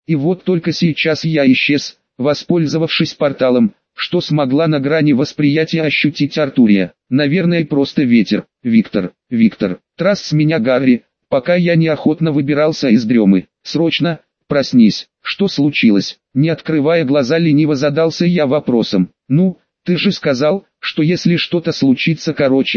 И вот только сейчас я исчез, воспользовавшись порталом, что смогла на грани восприятия ощутить Артурия. Наверное, просто ветер. Виктор, трас с меня Гарри, пока я неохотно выбирался из дремы. Срочно, проснись. Что случилось? Не открывая глаза, лениво задался я вопросом. Ну, ты же сказал, что если что-то случится,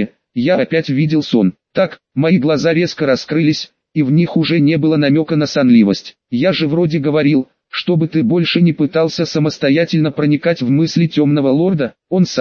я опять видел сон. Так, мои глаза резко раскрылись, и в них уже не было намека на сонливость. Я же вроде говорил, чтобы ты больше не пытался самостоятельно проникать в мысли темного лорда.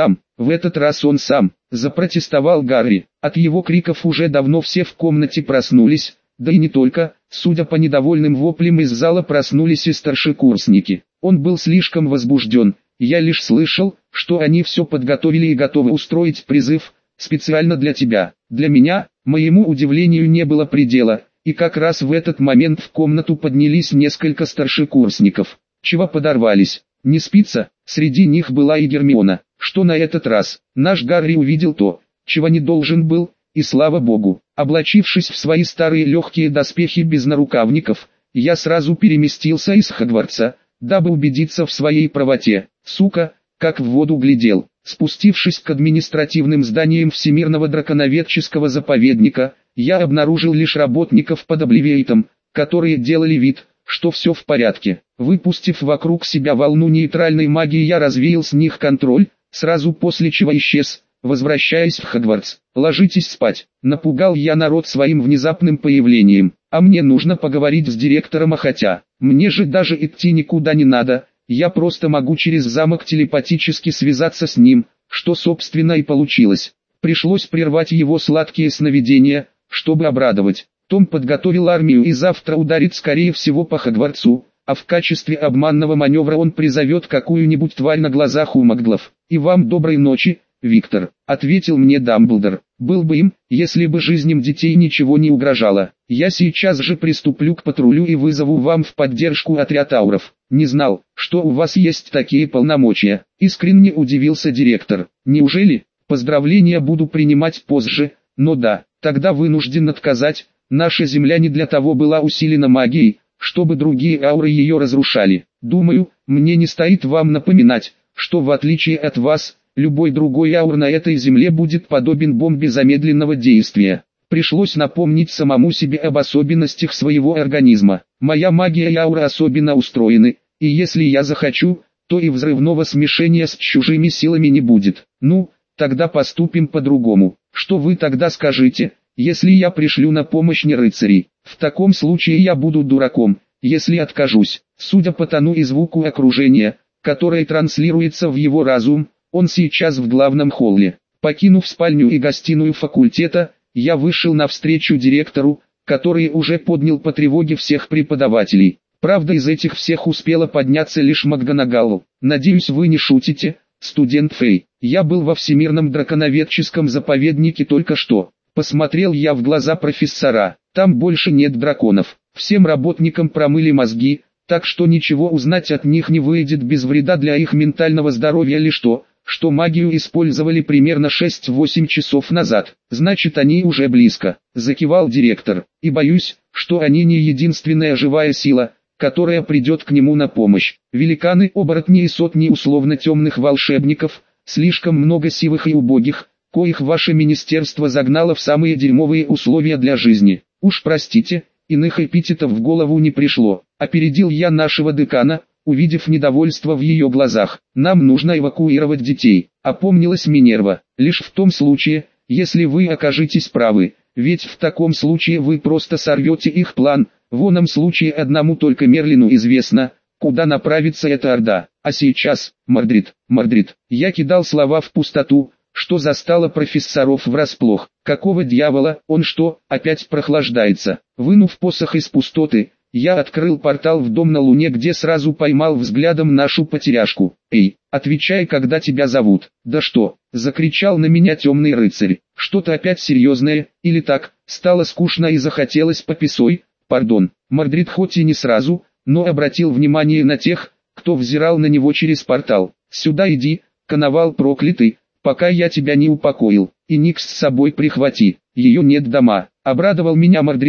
В этот раз он сам, запротестовал Гарри. От его криков уже давно все в комнате проснулись, да и не только. Судя по недовольным воплям из зала, проснулись и старшекурсники. Он был слишком возбужден. Я лишь слышал, что они все подготовили и готовы устроить призыв специально для тебя. Для меня, моему удивлению, не было предела, и как раз в этот момент в комнату поднялись несколько старшекурсников. Чего подорвались? Не спится? Среди них была и Гермиона. Что на этот раз? Наш Гарри увидел то, чего не должен был, и слава богу. Облачившись в свои старые легкие доспехи без нарукавников, я сразу переместился из Хогвартса, дабы убедиться в своей правоте. Сука, как в воду глядел. Спустившись к административным зданиям Всемирного драконоведческого заповедника, я обнаружил лишь работников под Обливиейтом, которые делали вид, что все в порядке. Выпустив вокруг себя волну нейтральной магии, я развеял с них контроль, сразу после чего исчез, возвращаясь в Хогвартс. «Ложитесь спать», — напугал я народ своим внезапным появлением. «А мне нужно поговорить с директором, хотя, мне же даже идти никуда не надо, я просто могу через замок телепатически связаться с ним», что собственно и получилось. Пришлось прервать его сладкие сновидения, чтобы обрадовать. Том подготовил армию и завтра ударит скорее всего по Хогвартсу, а в качестве обманного маневра он призовет какую-нибудь тварь на глазах у маглов. «И вам доброй ночи, Виктор», — ответил мне Дамблдор. «Был бы им, если бы жизням детей ничего не угрожало. Я сейчас же приступлю к патрулю и вызову вам в поддержку отряд ауров». «Не знал, что у вас есть такие полномочия», — искренне удивился директор. «Неужели? Поздравления буду принимать позже, но да, тогда вынужден отказать. Наша Земля не для того была усилена магией, чтобы другие ауры ее разрушали. Думаю, мне не стоит вам напоминать, что в отличие от вас, любой другой аур на этой Земле будет подобен бомбе замедленного действия». Пришлось напомнить самому себе об особенностях своего организма. Моя магия и аура особенно устроены, и если я захочу, то и взрывного смешения с чужими силами не будет. Ну, тогда поступим по-другому. Что вы тогда скажете, если я пришлю на помощь не рыцарей? В таком случае я буду дураком, если откажусь. Судя по тону и звуку окружения, которое транслируется в его разум, он сейчас в главном холле. Покинув спальню и гостиную факультета, я вышел навстречу директору, который уже поднял по тревоге всех преподавателей. Правда, из этих всех успела подняться лишь МакГонагал. «Надеюсь, вы не шутите, студент Фей. Я был во Всемирном драконоведческом заповеднике только что». Посмотрел я в глаза профессора. «Там больше нет драконов. Всем работникам промыли мозги, так что ничего узнать от них не выйдет без вреда для их ментального здоровья, лишь то, что магию использовали примерно 6-8 часов назад. Значит, они уже близко», — закивал директор. «И боюсь, что они не единственная живая сила, которая придет к нему на помощь. Великаны, оборотни и сотни условно темных волшебников, слишком много сивых и убогих, коих ваше министерство загнало в самые дерьмовые условия для жизни. Уж простите, иных эпитетов в голову не пришло». Опередил я нашего декана, увидев недовольство в ее глазах. «Нам нужно эвакуировать детей», — опомнилась Минерва. «Лишь в том случае, если вы окажетесь правы, ведь в таком случае вы просто сорвете их план. В оном случае одному только Мерлину известно, куда направится эта орда. А сейчас, Мордрид». Я кидал слова в пустоту, что застало профессоров врасплох. Какого дьявола, он что, опять прохлаждается? Вынув посох из пустоты, я открыл портал в дом на Луне, где сразу поймал взглядом нашу потеряшку. «Эй, отвечай, когда тебя зовут». «Да что?» — закричал на меня темный рыцарь. «Что-то опять серьезное, или так, стало скучно и захотелось пописой?» «Пардон». Мордрид хоть и не сразу, но обратил внимание на тех, кто взирал на него через портал. «Сюда иди, коновал проклятый, пока я тебя не упокоил, и Никс с собой прихвати, ее нет дома». Обрадовал меня Мордрид,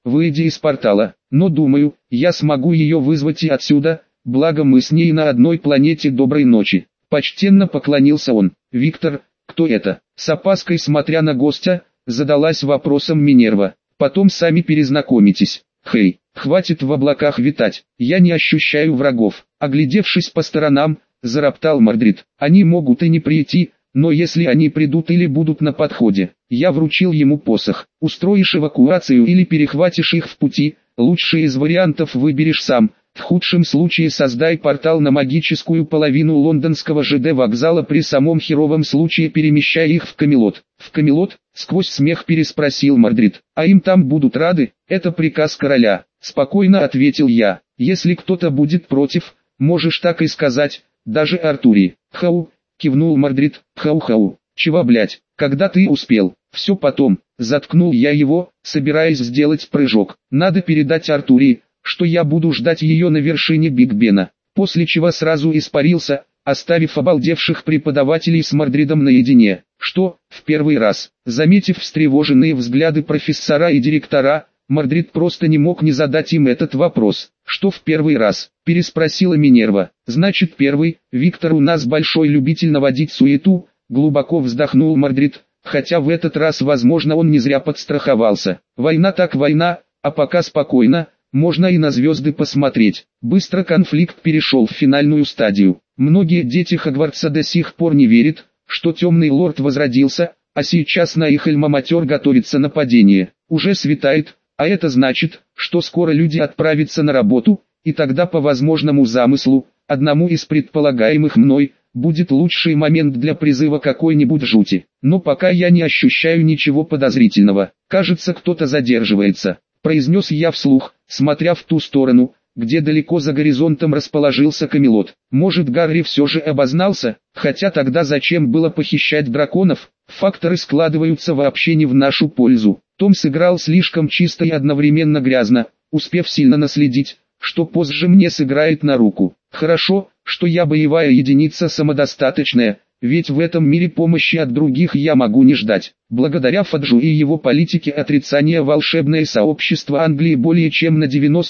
выйдя из портала. Но думаю, я смогу ее вызвать и отсюда, благо мы с ней на одной планете. Доброй ночи. Почтенно поклонился он. Виктор, кто это? С опаской смотря на гостя, задалась вопросом Минерва. Потом сами перезнакомитесь. Хей, хватит в облаках витать, я не ощущаю врагов. Оглядевшись по сторонам, зароптал Мордрид. Они могут и не прийти, но если они придут или будут на подходе, я вручил ему посох. Устроишь эвакуацию или перехватишь их в пути, лучший из вариантов выберешь сам. В худшем случае создай портал на магическую половину лондонского ЖД вокзала, при самом херовом случае перемещай их в Камелот. В Камелот? Сквозь смех переспросил Мордрид. А им там будут рады, это приказ короля. Спокойно ответил я. Если кто-то будет против, можешь так и сказать, даже Артурии. Хау, кивнул Мордрид. Хау-хау. Чего, блять, когда ты успел? Все потом. Заткнул я его, собираясь сделать прыжок. Надо передать Артурии, что я буду ждать ее на вершине Биг Бена, после чего сразу испарился, оставив обалдевших преподавателей с Мордридом наедине. Что, в первый раз? Заметив встревоженные взгляды профессора и директора, Мордрид просто не мог не задать им этот вопрос. Что в первый раз? Переспросила Минерва. Значит первый. Виктор у нас большой любитель наводить суету, глубоко вздохнул Мордрид, хотя в этот раз возможно он не зря подстраховался. Война так война, а пока спокойно. Можно и на звезды посмотреть. Быстро конфликт перешел в финальную стадию. Многие дети Хогвартса до сих пор не верят, что темный лорд возродился, а сейчас на их альма-матер готовится нападение. Уже светает, а это значит, что скоро люди отправятся на работу, и тогда по возможному замыслу, одному из предполагаемых мной, будет лучший момент для призыва какой-нибудь жути. Но пока я не ощущаю ничего подозрительного. Кажется, кто-то задерживается. Произнес я вслух, смотря в ту сторону, где далеко за горизонтом расположился Камелот. Может, Гарри все же обознался, хотя тогда зачем было похищать драконов? Факторы складываются вообще не в нашу пользу. Том сыграл слишком чисто и одновременно грязно, успев сильно наследить, что позже мне сыграет на руку. Хорошо, что я боевая единица самодостаточная, ведь в этом мире помощи от других я могу не ждать. Благодаря Фаджу и его политике отрицания волшебное сообщество Англии более чем на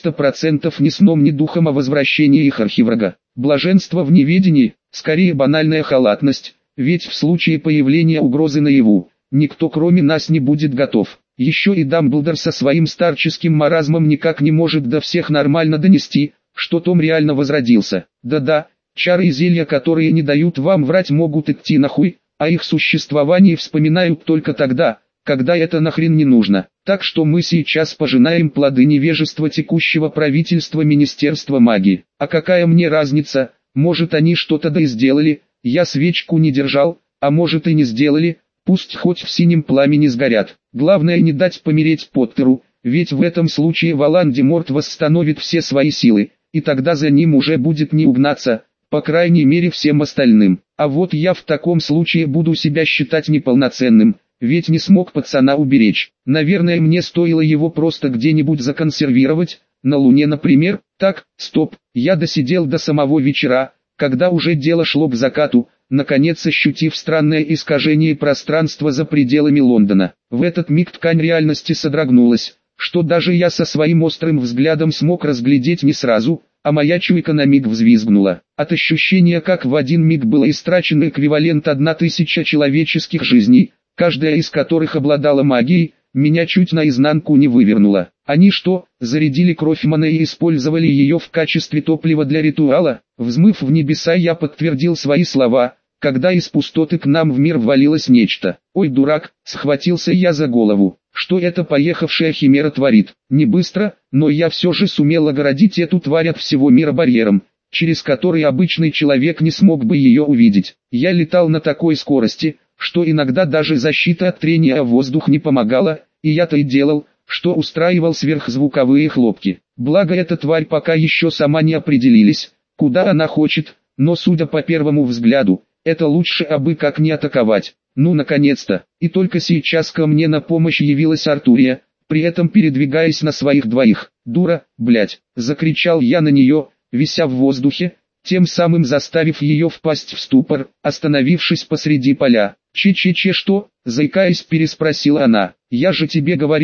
90% ни сном ни духом о возвращении их архиврага. Блаженство в неведении, скорее банальная халатность, ведь в случае появления угрозы наяву, никто кроме нас не будет готов. Еще и Дамблдор со своим старческим маразмом никак не может до всех нормально донести, что Том реально возродился. Да-да. Чары и зелья, которые не дают вам врать, могут идти нахуй, а их существование вспоминают только тогда, когда это нахрен не нужно. Так что мы сейчас пожинаем плоды невежества текущего правительства Министерства магии. А какая мне разница, может они что-то да и сделали, я свечку не держал, а может и не сделали, пусть хоть в синем пламени сгорят. Главное не дать помереть Поттеру, ведь в этом случае Волан-де-Морт восстановит все свои силы, и тогда за ним уже будет не угнаться. По крайней мере всем остальным. А вот я в таком случае буду себя считать неполноценным, ведь не смог пацана уберечь. Наверное, мне стоило его просто где-нибудь законсервировать, на Луне, например. Так, стоп, я досидел до самого вечера, когда уже дело шло к закату, наконец ощутив странное искажение пространства за пределами Лондона. В этот миг ткань реальности содрогнулась, что даже я со своим острым взглядом смог разглядеть не сразу, а моя чуйка на миг взвизгнула. От ощущения, как в один миг было истрачен эквивалент 1000 человеческих жизней, каждая из которых обладала магией, меня чуть наизнанку не вывернуло. Они что, зарядили кровь Мане и использовали ее в качестве топлива для ритуала? Взмыв в небеса, я подтвердил свои слова, когда из пустоты к нам в мир ввалилось нечто. Ой, дурак, схватился я за голову. Что эта поехавшая химера творит? Не быстро, но я все же сумел огородить эту тварь от всего мира барьером, через который обычный человек не смог бы ее увидеть. Я летал на такой скорости, что иногда даже защита от трения о воздух не помогала, и я-то и делал, что устраивал сверхзвуковые хлопки. Благо эта тварь пока еще сама не определились, куда она хочет, но судя по первому взгляду, это лучше абы как не атаковать. Ну наконец-то, и только сейчас ко мне на помощь явилась Артурия, при этом передвигаясь на своих двоих. «Дура, блять!» – закричал я на нее, вися в воздухе, тем самым заставив ее впасть в ступор, остановившись посреди поля. «Че-че-че что?» – заикаясь переспросила она. «Я же тебе говорил,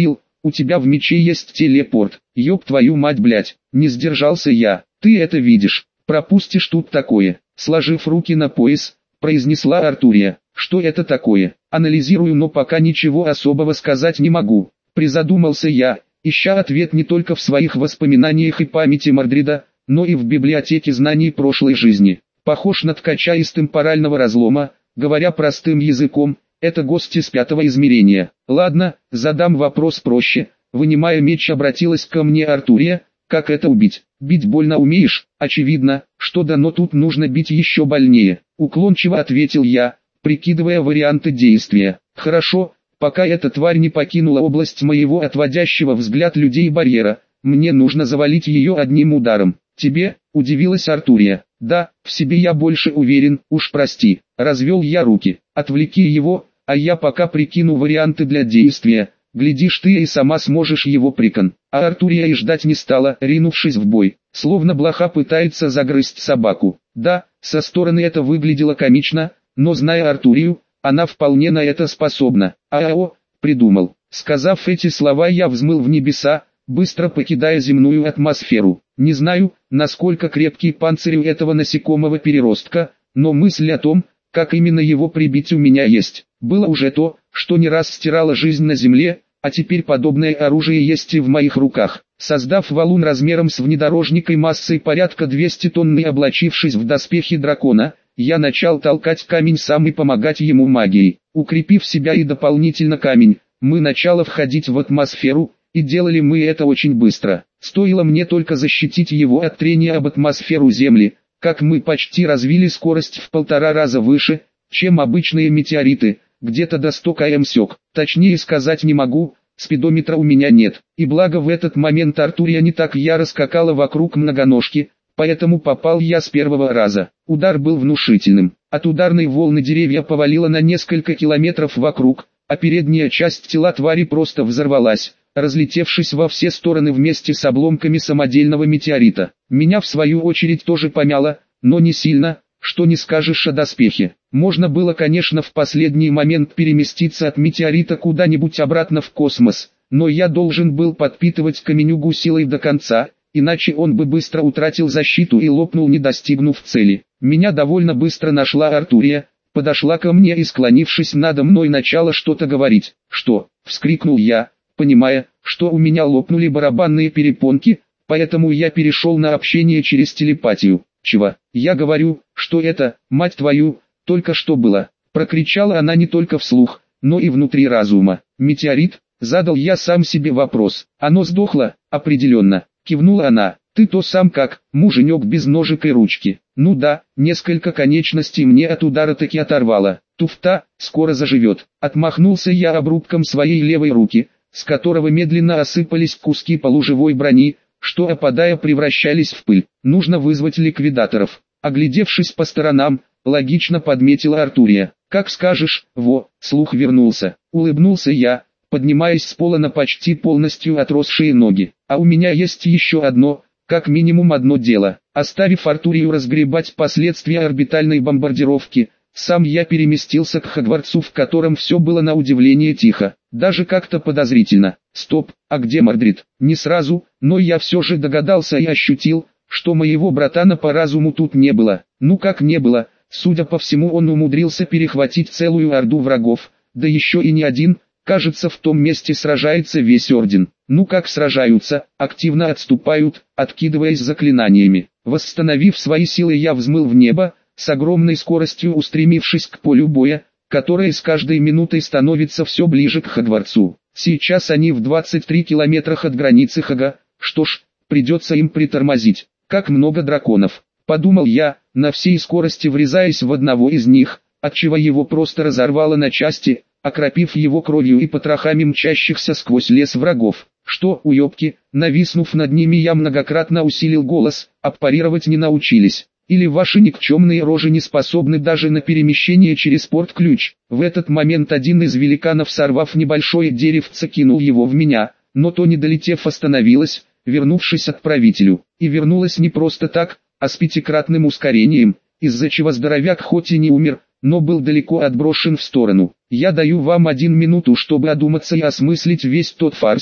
у тебя в мече есть телепорт. Ёб твою мать, блять, не сдержался я. Ты это видишь, пропустишь тут такое. Сложив руки на пояс, произнесла Артурия. Что это такое? Анализирую, но пока ничего особого сказать не могу. Призадумался я, ища ответ не только в своих воспоминаниях и памяти Мордрида, но и в библиотеке знаний прошлой жизни. Похож на ткача из темпорального разлома, говоря простым языком, это гость из 5-го измерения. Ладно, задам вопрос проще. Вынимая меч, обратилась ко мне Артурия. Как это убить? Бить больно умеешь? Очевидно, что да, но тут нужно бить еще больнее. Уклончиво ответил я, прикидывая варианты действия. Хорошо, пока эта тварь не покинула область моего отводящего взгляд людей барьера, мне нужно завалить ее одним ударом. Тебе? Удивилась Артурия. Да, в себе я больше уверен, уж прости. Развел я руки. Отвлеки его, а я пока прикину варианты для действия. Глядишь, ты и сама сможешь его прикон. А Артурия и ждать не стала, ринувшись в бой, словно блоха пытается загрызть собаку. Да, со стороны это выглядело комично, но зная Артурию, она вполне на это способна. АО, придумал. Сказав эти слова, я взмыл в небеса, быстро покидая земную атмосферу. Не знаю, насколько крепкий панцирь у этого насекомого переростка, но мысль о том, как именно его прибить, у меня есть. Было уже то, что не раз стирало жизнь на земле, а теперь подобное оружие есть и в моих руках. Создав валун размером с внедорожник и массой порядка 200 тонн и облачившись в доспехи дракона, я начал толкать камень сам и помогать ему магией. Укрепив себя и дополнительно камень, мы начали входить в атмосферу, и делали мы это очень быстро. Стоило мне только защитить его от трения об атмосферу Земли, как мы почти развили скорость в 1,5 раза выше, чем обычные метеориты, где-то до 100 км/с. Точнее сказать не могу, спидометра у меня нет. И благо в этот момент Артурия не так яро скакала вокруг многоножки, поэтому попал я с первого раза. Удар был внушительным. От ударной волны деревья повалило на несколько километров вокруг, а передняя часть тела твари просто взорвалась, разлетевшись во все стороны вместе с обломками самодельного метеорита. Меня в свою очередь тоже помяло, но не сильно, что не скажешь о доспехе. Можно было, конечно, в последний момент переместиться от метеорита куда-нибудь обратно в космос, но я должен был подпитывать каменюгу силой до конца, иначе он бы быстро утратил защиту и лопнул, не достигнув цели. Меня довольно быстро нашла Артурия, подошла ко мне и, склонившись надо мной, начала что-то говорить. «Что?» — вскрикнул я, понимая, что у меня лопнули барабанные перепонки, поэтому я перешел на общение через телепатию. «Чего? Я говорю, что это, мать твою, только что было?» Прокричала она не только вслух, но и внутри разума. «Метеорит?» — задал я сам себе вопрос. «Оно сдохло?» «Определенно», — кивнула она. «Ты то сам как, муженек без ножек и ручки». «Ну да, несколько конечностей мне от удара таки оторвало. Туфта, скоро заживет». Отмахнулся я обрубком своей левой руки, с которого медленно осыпались куски полуживой брони, что, опадая, превращались в пыль. «Нужно вызвать ликвидаторов». Оглядевшись по сторонам, логично подметила Артурия. «Как скажешь». Во, слух вернулся. Улыбнулся я, поднимаясь с пола на почти полностью отросшие ноги. «А у меня есть еще одно, как минимум одно дело». Оставив Артурию разгребать последствия орбитальной бомбардировки, сам я переместился к Хогвартсу, в котором все было на удивление тихо, даже как-то подозрительно. Стоп, а где Мордрид? Не сразу, но я все же догадался и ощутил, что моего братана по разуму тут не было. Ну как не было, судя по всему, он умудрился перехватить целую орду врагов, да еще и не один. Кажется, в том месте сражается весь орден. Ну как сражаются, активно отступают, откидываясь заклинаниями. Восстановив свои силы, я взмыл в небо, с огромной скоростью устремившись к полю боя, которое с каждой минутой становится все ближе к Хогвартсу. Сейчас они в 23 километрах от границы Хога, что ж, придется им притормозить. Как много драконов, подумал я, на всей скорости врезаясь в одного из них, отчего его просто разорвало на части, окропив его кровью и потрохами мчащихся сквозь лес врагов. Что, уёбки, нависнув над ними, я многократно усилил голос, а парировать не научились. Или ваши никчемные рожи не способны даже на перемещение через порт-ключ. В этот момент один из великанов, сорвав небольшое деревце, кинул его в меня, но то, не долетев, остановилось, вернувшись отправителю. И вернулось не просто так, а с 5-кратным ускорением, из-за чего здоровяк хоть и не умер, но был далеко отброшен в сторону. Я даю вам 1 минуту, чтобы одуматься и осмыслить весь тот фарс,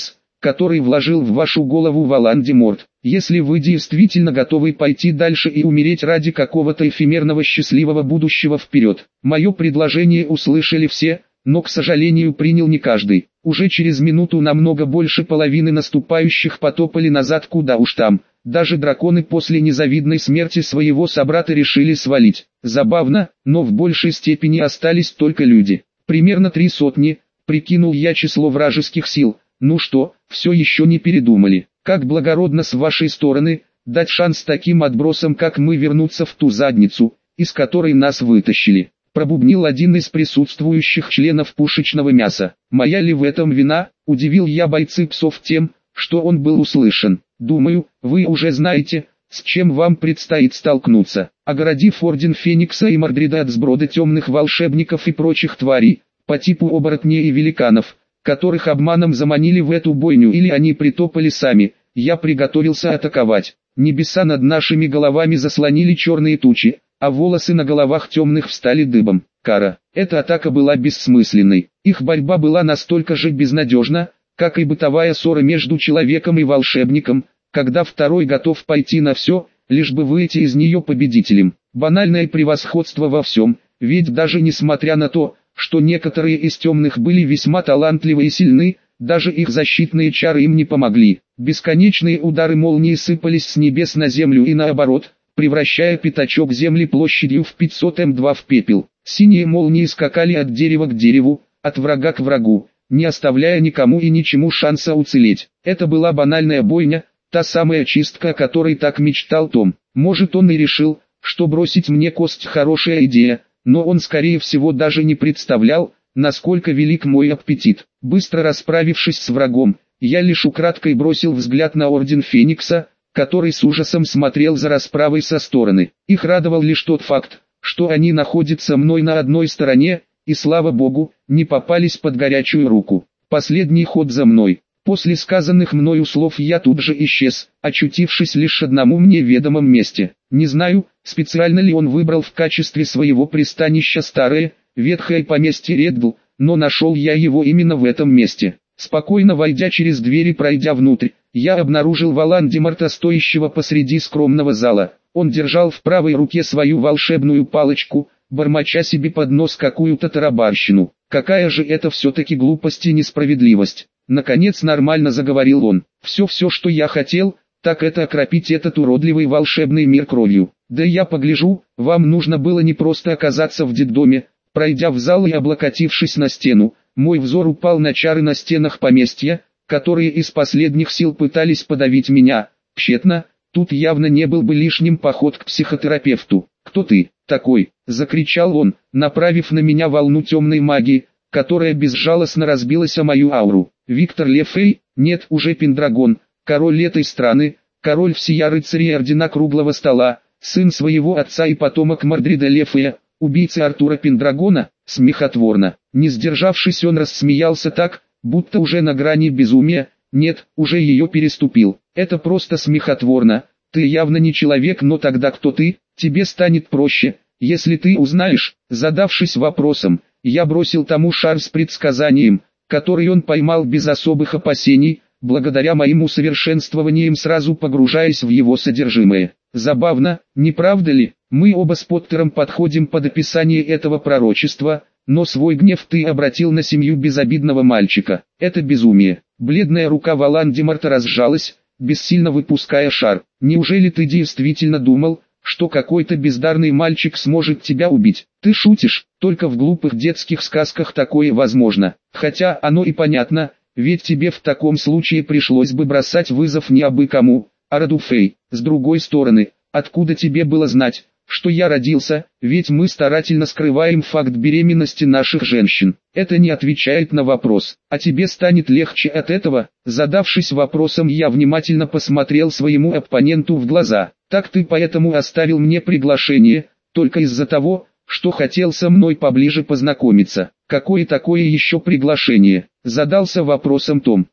который вложил в вашу голову Волан-де-Морт. Если вы действительно готовы пойти дальше и умереть ради какого-то эфемерного счастливого будущего вперед. Мое предложение услышали все, но, к сожалению, принял не каждый. Уже через минуту намного больше половины наступающих потопали назад, куда уж там. Даже драконы после незавидной смерти своего собрата решили свалить. Забавно, но в большей степени остались только люди. Примерно 3 сотни, прикинул я число вражеских сил. Ну что, все еще не передумали? Как благородно с вашей стороны, дать шанс таким отбросам, как мы, вернуться в ту задницу, из которой нас вытащили. Пробубнил один из присутствующих членов пушечного мяса. Моя ли в этом вина? Удивил я бойцы псов тем, что он был услышан. Думаю, вы уже знаете, с чем вам предстоит столкнуться. Огородив Орден Феникса и Мордрида от сброда темных волшебников и прочих тварей, по типу оборотней и великанов, которых обманом заманили в эту бойню или они притопали сами, я приготовился атаковать. Небеса над нашими головами заслонили черные тучи, а волосы на головах темных встали дыбом. Кара. Эта атака была бессмысленной. Их борьба была настолько же безнадежна, как и бытовая ссора между человеком и волшебником, когда второй готов пойти на все, лишь бы выйти из нее победителем. Банальное превосходство во всем, ведь даже несмотря на то, что некоторые из темных были весьма талантливы и сильны, даже их защитные чары им не помогли. Бесконечные удары молнии сыпались с небес на землю и наоборот, превращая пятачок земли площадью в 500 М2 в пепел. Синие молнии скакали от дерева к дереву, от врага к врагу, не оставляя никому и ничему шанса уцелеть. Это была банальная бойня, та самая чистка, о которой так мечтал Том. Может, он и решил, что бросить мне кость хорошая идея, но он скорее всего даже не представлял, насколько велик мой аппетит. Быстро расправившись с врагом, я лишь украдкой бросил взгляд на Орден Феникса, который с ужасом смотрел за расправой со стороны. Их радовал лишь тот факт, что они находятся мной на одной стороне, и слава богу, не попались под горячую руку. Последний ход за мной. После сказанных мною слов я тут же исчез, очутившись лишь в одному мне ведомом месте. Не знаю, специально ли он выбрал в качестве своего пристанища старое, ветхое поместье Реддл, но нашел я его именно в этом месте. Спокойно войдя через дверь и пройдя внутрь, я обнаружил Волан-де-Морта, стоящего посреди скромного зала. Он держал в правой руке свою волшебную палочку, бормоча себе под нос какую-то тарабарщину. Какая же это все-таки глупость и несправедливость. Наконец нормально заговорил он. Все, что я хотел, так это окропить этот уродливый волшебный мир кровью. Да я погляжу, вам нужно было не просто оказаться в детдоме. Пройдя в зал и облокотившись на стену, мой взор упал на чары на стенах поместья, которые из последних сил пытались подавить меня. Тщетно, тут явно не был бы лишним поход к психотерапевту. «Кто ты такой?» – закричал он, направив на меня волну темной магии, которая безжалостно разбилась о мою ауру. «Виктор Лефей? Нет, уже Пендрагон, король этой страны, король всея рыцарей Ордена Круглого Стола, сын своего отца и потомок Мордрида Лефея, убийцы Артура Пендрагона?» Смехотворно. Не сдержавшись, он рассмеялся так, будто уже на грани безумия. Нет, уже ее переступил. Это просто смехотворно. Ты явно не человек, но тогда кто ты? Тебе станет проще, если ты узнаешь. Задавшись вопросом, я бросил тому шар с предсказанием, который он поймал без особых опасений, благодаря моим усовершенствованиям сразу погружаясь в его содержимое. Забавно, не правда ли? Мы оба с Поттером подходим под описание этого пророчества, но свой гнев ты обратил на семью безобидного мальчика. Это безумие. Бледная рука Волан-де-Морта разжалась, бессильно выпуская шар. Неужели ты действительно думал, что какой-то бездарный мальчик сможет тебя убить? Ты шутишь, только в глупых детских сказках такое возможно. Хотя оно и понятно, ведь тебе в таком случае пришлось бы бросать вызов не абы кому, а роду Фей. С другой стороны, откуда тебе было знать, что я родился, ведь мы старательно скрываем факт беременности наших женщин. Это не отвечает на вопрос. А тебе станет легче от этого? Задавшись вопросом, я внимательно посмотрел своему оппоненту в глаза. Так ты поэтому оставил мне приглашение, только из-за того, что хотел со мной поближе познакомиться. Какое такое еще приглашение? Задался вопросом Том.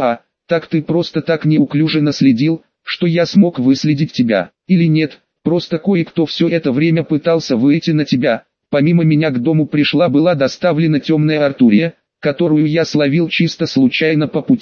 Так ты просто так неуклюже наследил, что я смог выследить тебя. Или нет? Просто кое-кто все это время пытался выйти на тебя. Помимо меня к дому была доставлена темная Артурия, которую я словил чисто случайно по пути,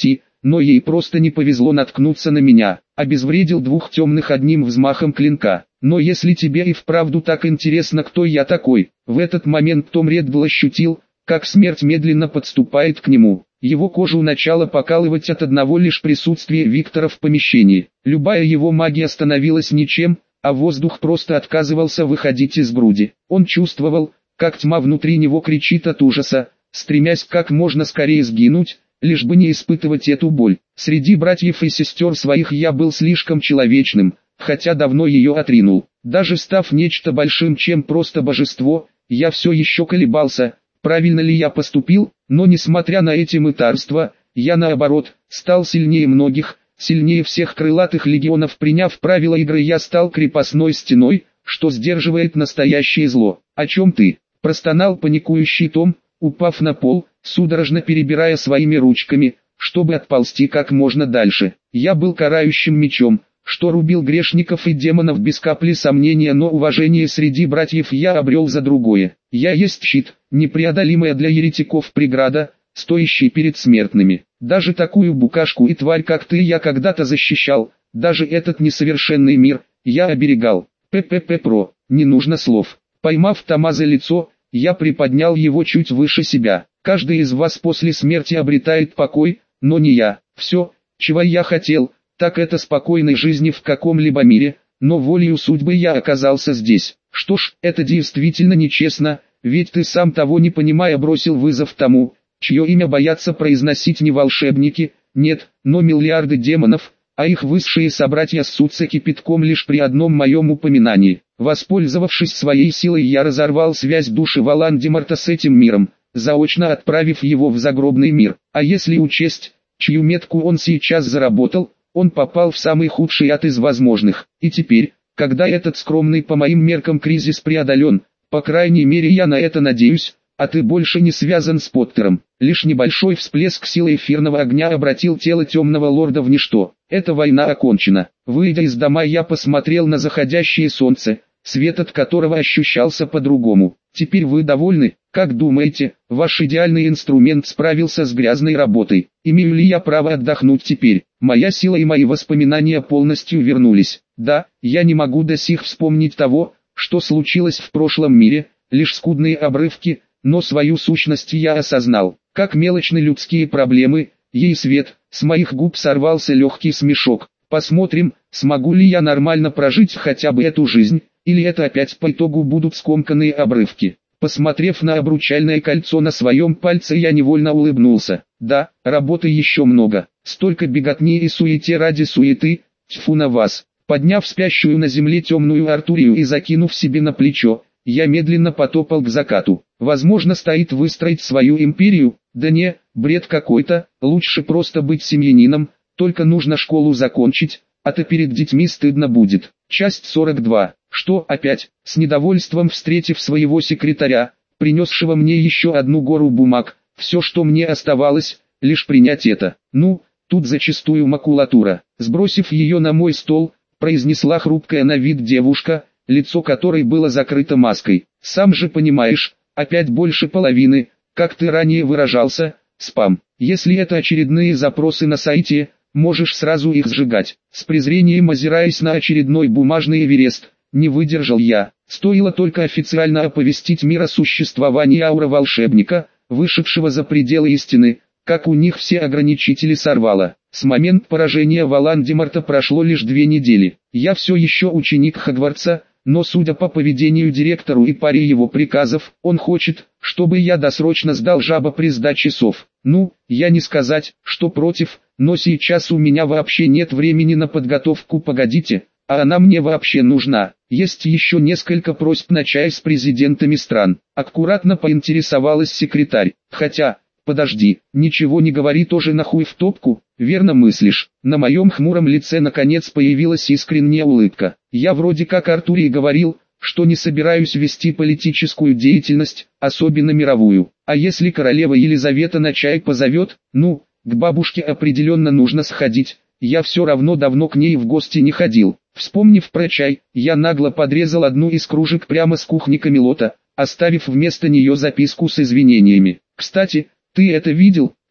но ей просто не повезло наткнуться на меня. Обезвредил двух темных одним взмахом клинка. Но если тебе и вправду так интересно, кто я такой, в этот момент Том Реддл ощутил, как смерть медленно подступает к нему. Его кожу начало покалывать от одного лишь присутствия Виктора в помещении. Любая его магия становилась ничем, а воздух просто отказывался выходить из груди. Он чувствовал, как тьма внутри него кричит от ужаса, стремясь как можно скорее сгинуть, лишь бы не испытывать эту боль. Среди братьев и сестер своих я был слишком человечным, хотя давно ее отринул. Даже став нечто большим, чем просто божество, я все еще колебался, правильно ли я поступил, но несмотря на эти мытарства, я наоборот, стал сильнее многих, сильнее всех крылатых легионов. Приняв правила игры, я стал крепостной стеной, что сдерживает настоящее зло. «О чем ты?» – простонал паникующий Том, упав на пол, судорожно перебирая своими ручками, чтобы отползти как можно дальше. Я был карающим мечом, что рубил грешников и демонов без капли сомнения, но уважение среди братьев я обрел за другое. Я есть щит, непреодолимая для еретиков преграда, стоящий перед смертными. Даже такую букашку и тварь, как ты, я когда-то защищал, даже этот несовершенный мир, я оберегал. ППП-про, не нужно слов. Поймав Тома за лицо, я приподнял его чуть выше себя. Каждый из вас после смерти обретает покой, но не я. Все, чего я хотел, так это спокойной жизни в каком-либо мире, но волею судьбы я оказался здесь. Что ж, это действительно нечестно, ведь ты сам того не понимая бросил вызов тому, чье имя боятся произносить не волшебники, нет, но миллиарды демонов, а их высшие собратья ссутся кипятком лишь при одном моем упоминании. Воспользовавшись своей силой, я разорвал связь души Волан-де-Морта с этим миром, заочно отправив его в загробный мир. А если учесть, чью метку он сейчас заработал, он попал в самый худший ад из возможных. И теперь, когда этот скромный по моим меркам кризис преодолен, по крайней мере я на это надеюсь, а ты больше не связан с Поттером. Лишь небольшой всплеск силы эфирного огня обратил тело темного лорда в ничто. Эта война окончена. Выйдя из дома, я посмотрел на заходящее солнце, свет от которого ощущался по-другому. Теперь вы довольны? Как думаете, ваш идеальный инструмент справился с грязной работой? Имею ли я право отдохнуть теперь? Моя сила и мои воспоминания полностью вернулись. Да, я не могу до сих вспомнить того, что случилось в прошлом мире, лишь скудные обрывки, но свою сущность я осознал. Как мелочны людские проблемы, ей свет, с моих губ сорвался легкий смешок. Посмотрим, смогу ли я нормально прожить хотя бы эту жизнь, или это опять по итогу будут скомканные обрывки. Посмотрев на обручальное кольцо на своем пальце, я невольно улыбнулся. Да, работы еще много, столько беготни и суете ради суеты, тьфу на вас. Подняв спящую на земле темную Артурию и закинув себе на плечо, я медленно потопал к закату. Возможно, стоит выстроить свою империю? Да не, бред какой-то, лучше просто быть семьянином, только нужно школу закончить, а то перед детьми стыдно будет. Часть 42. Что опять? С недовольством встретив своего секретаря, принесшего мне еще одну гору бумаг, все, что мне оставалось, лишь принять это. Ну, тут зачастую макулатура. Сбросив ее на мой стол, произнесла хрупкая на вид девушка, лицо которой было закрыто маской. Сам же понимаешь, опять больше половины, как ты ранее выражался, спам. Если это очередные запросы на сайте, можешь сразу их сжигать. С презрением озираясь на очередной бумажный Эверест, не выдержал я. Стоило только официально оповестить мир о существовании аура-волшебника, вышедшего за пределы истины, как у них все ограничители сорвало. С момента поражения Волан-де-Морта прошло лишь 2 недели. Я все еще ученик Хогвартса, но судя по поведению директору и паре его приказов, он хочет, чтобы я досрочно сдал жабоприз до часов. Ну, я не сказать, что против, но сейчас у меня вообще нет времени на подготовку. Погодите, а она мне вообще нужна. Есть еще несколько просьб на чай с президентами стран. Аккуратно поинтересовалась секретарь. Хотя, подожди, ничего не говори, тоже нахуй в топку, верно мыслишь. На моем хмуром лице наконец появилась искренняя улыбка. Я вроде как Артурии говорил, что не собираюсь вести политическую деятельность, особенно мировую. А если королева Елизавета на чай позовет, ну, к бабушке определенно нужно сходить. Я все равно давно к ней в гости не ходил. Вспомнив про чай, я нагло подрезал одну из кружек прямо с кухни Камелота, оставив вместо нее записку с извинениями. Кстати, ты это видел?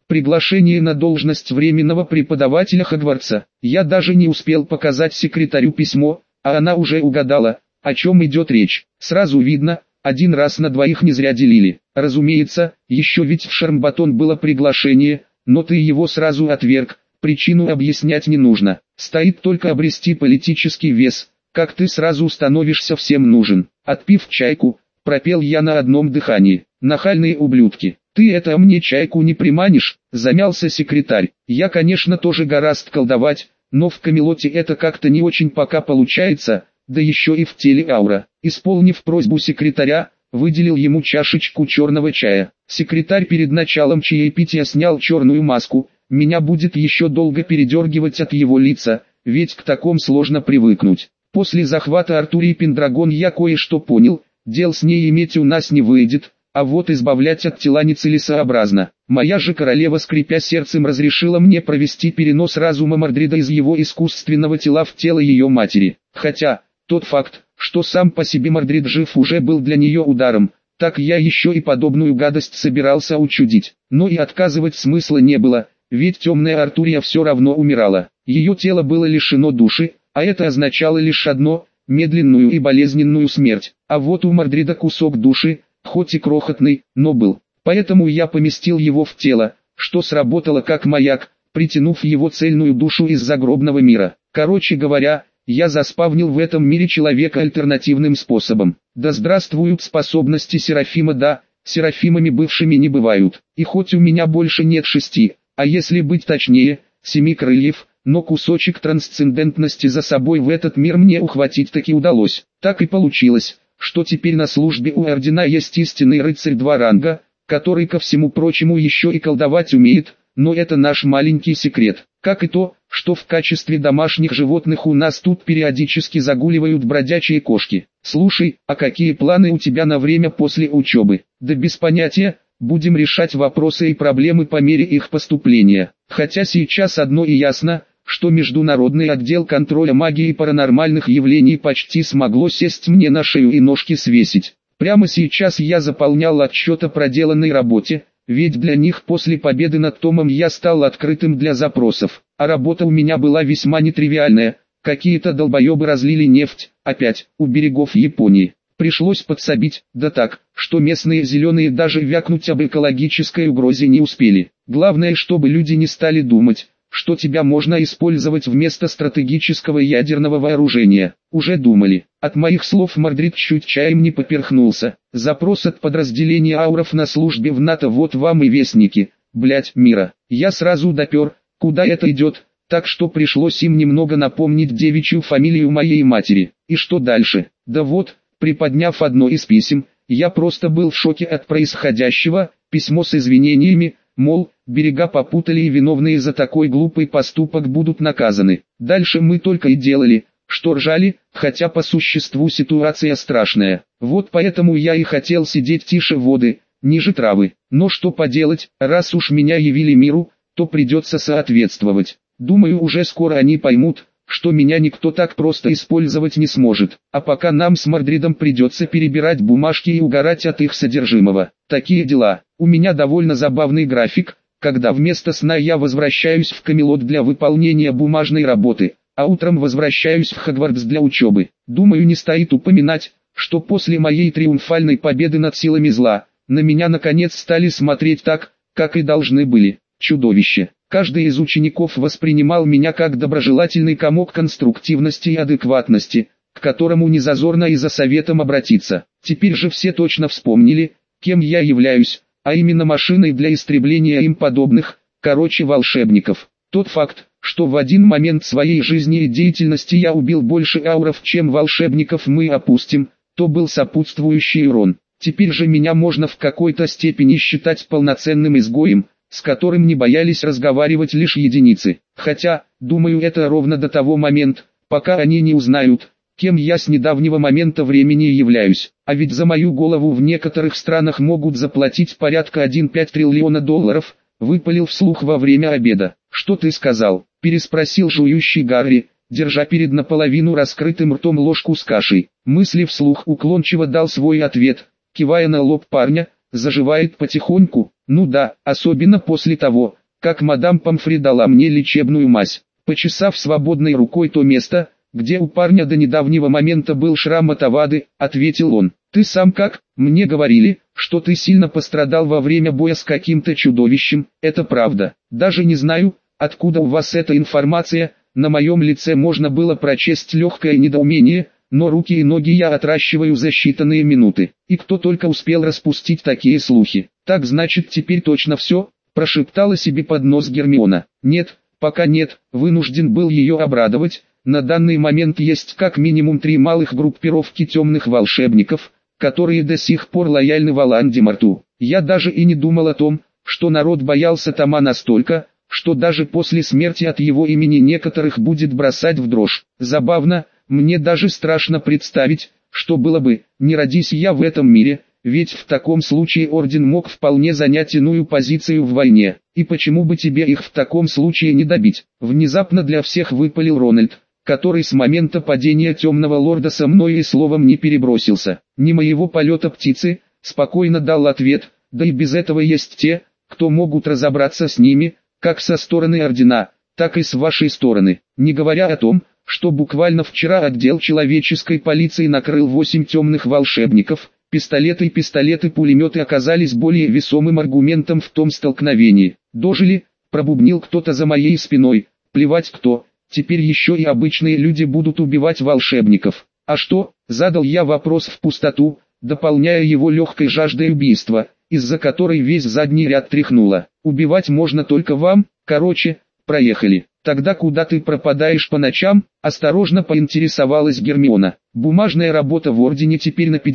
Приглашение на должность временного преподавателя Хогвартса. Я даже не успел показать секретарю письмо, а она уже угадала, о чем идет речь. Сразу видно, один раз на двоих не зря делили. Разумеется, еще ведь в Шармбатон было приглашение, но ты его сразу отверг, причину объяснять не нужно. Стоит только обрести политический вес, как ты сразу становишься всем нужен. Отпив чайку, пропел я на одном дыхании. Нахальные ублюдки. «Ты это мне чайку не приманишь», — замялся секретарь. «Я, конечно, тоже гораст колдовать, но в Камелоте это как-то не очень пока получается, да еще и в теле аура». Исполнив просьбу секретаря, выделил ему чашечку черного чая. Секретарь перед началом чаепития снял черную маску. Меня будет еще долго передергивать от его лица, ведь к такому сложно привыкнуть. После захвата Артурии Пендрагон я кое-что понял, дел с ней иметь у нас не выйдет. А вот избавлять от тела нецелесообразно. Моя же королева, скрипя сердцем, разрешила мне провести перенос разума Мордрида из его искусственного тела в тело ее матери. Хотя, тот факт, что сам по себе Мордрид жив, уже был для нее ударом, так я еще и подобную гадость собирался учудить. Но и отказывать смысла не было, ведь темная Артурия все равно умирала. Ее тело было лишено души, а это означало лишь одно – медленную и болезненную смерть. А вот у Мордрида кусок души, хоть и крохотный, но был. Поэтому я поместил его в тело, что сработало как маяк, притянув его цельную душу из загробного мира. Короче говоря, я заспавнил в этом мире человека альтернативным способом. Да здравствуют способности Серафима, да, Серафимами бывшими не бывают. И хоть у меня больше нет 6, а если быть точнее, 7 крыльев, но кусочек трансцендентности за собой в этот мир мне ухватить таки удалось. Так и получилось, что теперь на службе у ордена есть истинный рыцарь 2 ранга, который ко всему прочему еще и колдовать умеет, но это наш маленький секрет. Как и то, что в качестве домашних животных у нас тут периодически загуливают бродячие кошки. Слушай, а какие планы у тебя на время после учебы? Да без понятия, будем решать вопросы и проблемы по мере их поступления. Хотя сейчас одно и ясно, что Международный отдел контроля магии и паранормальных явлений почти смогло сесть мне на шею и ножки свесить. Прямо сейчас я заполнял отчет о проделанной работе, ведь для них после победы над Томом я стал открытым для запросов. А работа у меня была весьма нетривиальная, какие-то долбоебы разлили нефть, опять, у берегов Японии. Пришлось подсобить, да так, что местные зеленые даже вякнуть об экологической угрозе не успели. Главное, чтобы люди не стали думать, что тебя можно использовать вместо стратегического ядерного вооружения. Уже думали. От моих слов Мордрид чуть чаем не поперхнулся. Запрос от подразделения ауров на службе в НАТО, вот вам и вестники, блять, мира. Я сразу допер, куда это идет, так что пришлось им немного напомнить девичью фамилию моей матери. И что дальше? Да вот, приподняв одно из писем, я просто был в шоке от происходящего, письмо с извинениями, мол, берега попутали и виновные за такой глупый поступок будут наказаны. Дальше мы только и делали, что ржали, хотя по существу ситуация страшная. Вот поэтому я и хотел сидеть тише воды, ниже травы. Но что поделать, раз уж меня явили миру, то придется соответствовать. Думаю, уже скоро они поймут, что меня никто так просто использовать не сможет. А пока нам с Мордридом придется перебирать бумажки и угорать от их содержимого. Такие дела. У меня довольно забавный график, когда вместо сна я возвращаюсь в Камелот для выполнения бумажной работы, а утром возвращаюсь в Хогвартс для учебы. Думаю, не стоит упоминать, что после моей триумфальной победы над силами зла, на меня наконец стали смотреть так, как и должны были. Чудовище. Каждый из учеников воспринимал меня как доброжелательный комок конструктивности и адекватности, к которому не зазорно и за советом обратиться. Теперь же все точно вспомнили, кем я являюсь, а именно машиной для истребления им подобных, короче, волшебников. Тот факт, что в один момент своей жизни и деятельности я убил больше ауров, чем волшебников, мы опустим, то был сопутствующий урон. Теперь же меня можно в какой-то степени считать полноценным изгоем, с которым не боялись разговаривать лишь единицы. Хотя, думаю, это ровно до того момента, пока они не узнают, кем я с недавнего момента времени являюсь. А ведь за мою голову в некоторых странах могут заплатить порядка 1,5 триллиона долларов, выпалил вслух во время обеда. «Что ты сказал?» – переспросил жующий Гарри, держа перед наполовину раскрытым ртом ложку с кашей. Мысли вслух уклончиво дал свой ответ, кивая на лоб парня. «Заживает потихоньку, Ну да, особенно после того, как мадам Помфри дала мне лечебную мазь. Почесав свободной рукой то место, где у парня до недавнего момента был шрам от овады, ответил он. Ты сам как? Мне говорили, что ты сильно пострадал во время боя с каким-то чудовищем, это правда. Даже не знаю, откуда у вас эта информация, на моем лице можно было прочесть легкое недоумение, но руки и ноги я отращиваю за считанные минуты. И кто только успел распустить такие слухи. Так значит теперь точно все? Прошептала себе под нос Гермиона. Нет, пока нет, вынужден был ее обрадовать. На данный момент есть как минимум 3 малых группировки темных волшебников, которые до сих пор лояльны Волан-де-Морту. Я даже и не думал о том, что народ боялся Тома настолько, что даже после смерти от его имени некоторых будет бросать в дрожь. Забавно, мне даже страшно представить, что было бы, не родись я в этом мире, ведь в таком случае Орден мог вполне занять иную позицию в войне. И почему бы тебе их в таком случае не добить? Внезапно для всех выпалил Рональд, который с момента падения Темного Лорда со мной и словом не перебросился. Не моего полета птицы, спокойно дал ответ, да и без этого есть те, кто могут разобраться с ними, как со стороны Ордена, так и с вашей стороны. Не говоря о том, что буквально вчера отдел человеческой полиции накрыл 8 темных волшебников, пистолеты-пулеметы оказались более весомым аргументом в том столкновении. Дожили, пробубнил кто-то за моей спиной, плевать кто. Теперь еще и обычные люди будут убивать волшебников. А что? Задал я вопрос в пустоту, дополняя его легкой жаждой убийства, из-за которой весь задний ряд тряхнуло. Убивать можно только вам, короче, проехали. Тогда куда ты пропадаешь по ночам? Осторожно поинтересовалась Гермиона. Бумажная работа в Ордене теперь на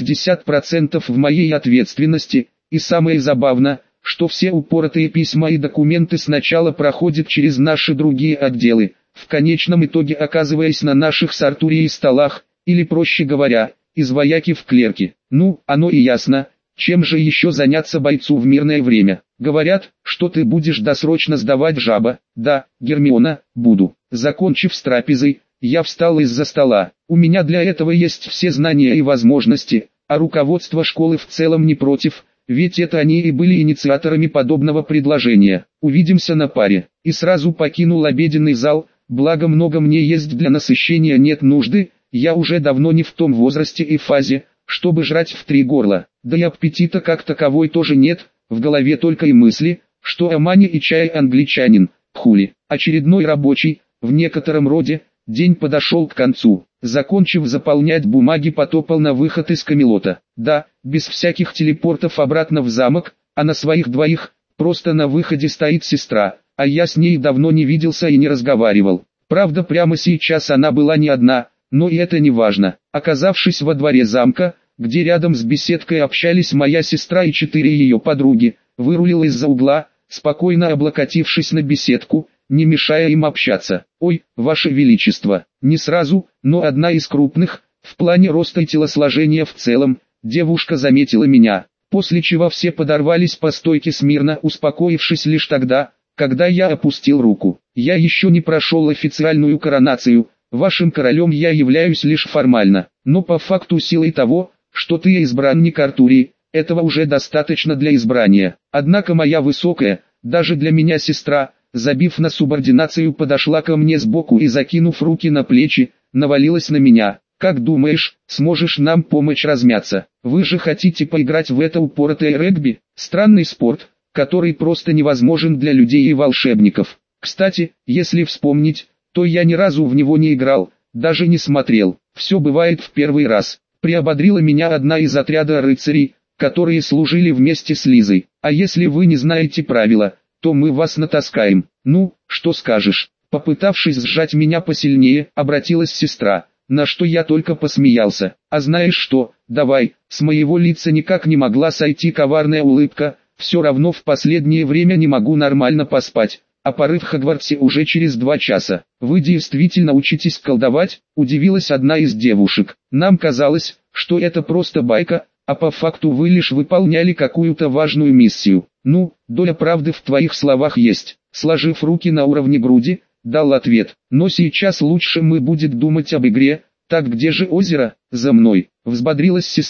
50% в моей ответственности, и самое забавное, что все упоротые письма и документы сначала проходят через наши другие отделы, в конечном итоге оказываясь на наших с Артурией столах, или проще говоря, из вояки в клерки. Ну, оно и ясно, чем же еще заняться бойцу в мирное время. Говорят, что ты будешь досрочно сдавать жаба. Да, Гермиона, буду. Закончив с трапезой, я встал из-за стола. У меня для этого есть все знания и возможности, а руководство школы в целом не против, ведь это они и были инициаторами подобного предложения. Увидимся на паре. И сразу покинул обеденный зал. Благо много мне есть для насыщения нет нужды, я уже давно не в том возрасте и фазе, чтобы жрать в 3 горла. Да и аппетита как таковой тоже нет, в голове только и мысли, что о мане и чае англичанин, хули. Очередной рабочий, в некотором роде, день подошел к концу. Закончив заполнять бумаги, потопал на выход из Камелота. Да, без всяких телепортов обратно в замок, а на своих двоих, просто на выходе стоит сестра. А я с ней давно не виделся и не разговаривал. Правда, прямо сейчас она была не одна, но и это не важно. Оказавшись во дворе замка, где рядом с беседкой общались моя сестра и 4 ее подруги, вырулил из-за угла, спокойно облокотившись на беседку, не мешая им общаться. «Ой, Ваше Величество!» Не сразу, но одна из крупных, в плане роста и телосложения в целом, девушка заметила меня, после чего все подорвались по стойке смирно, успокоившись лишь тогда, когда я опустил руку. Я еще не прошел официальную коронацию, вашим королем я являюсь лишь формально, но по факту силой того, что ты избранник Артурии, этого уже достаточно для избрания. Однако моя высокая, даже для меня сестра, забив на субординацию, подошла ко мне сбоку и, закинув руки на плечи, навалилась на меня. «Как думаешь, сможешь нам помочь размяться? Вы же хотите поиграть в это упоротое регби? Странный спорт, который просто невозможен для людей и волшебников. Кстати, если вспомнить, то я ни разу в него не играл, даже не смотрел. Все бывает в первый раз». Приободрила меня одна из отряда рыцарей, которые служили вместе с Лизой. «А если вы не знаете правила, то мы вас натаскаем. Ну, что скажешь?» Попытавшись сжать меня посильнее, обратилась сестра, на что я только посмеялся. «А знаешь что, давай», с моего лица никак не могла сойти коварная улыбка, «все равно в последнее время не могу нормально поспать, а порыв в Хогвартсе уже через 2 часа. Вы действительно учитесь колдовать?» – удивилась одна из девушек. «Нам казалось, что это просто байка, а по факту вы лишь выполняли какую-то важную миссию». «Ну, доля правды в твоих словах есть», – сложив руки на уровне груди, дал ответ. «Но сейчас лучше мы будет думать об игре. Так где же озеро?» «За мной», – взбодрилась сестра,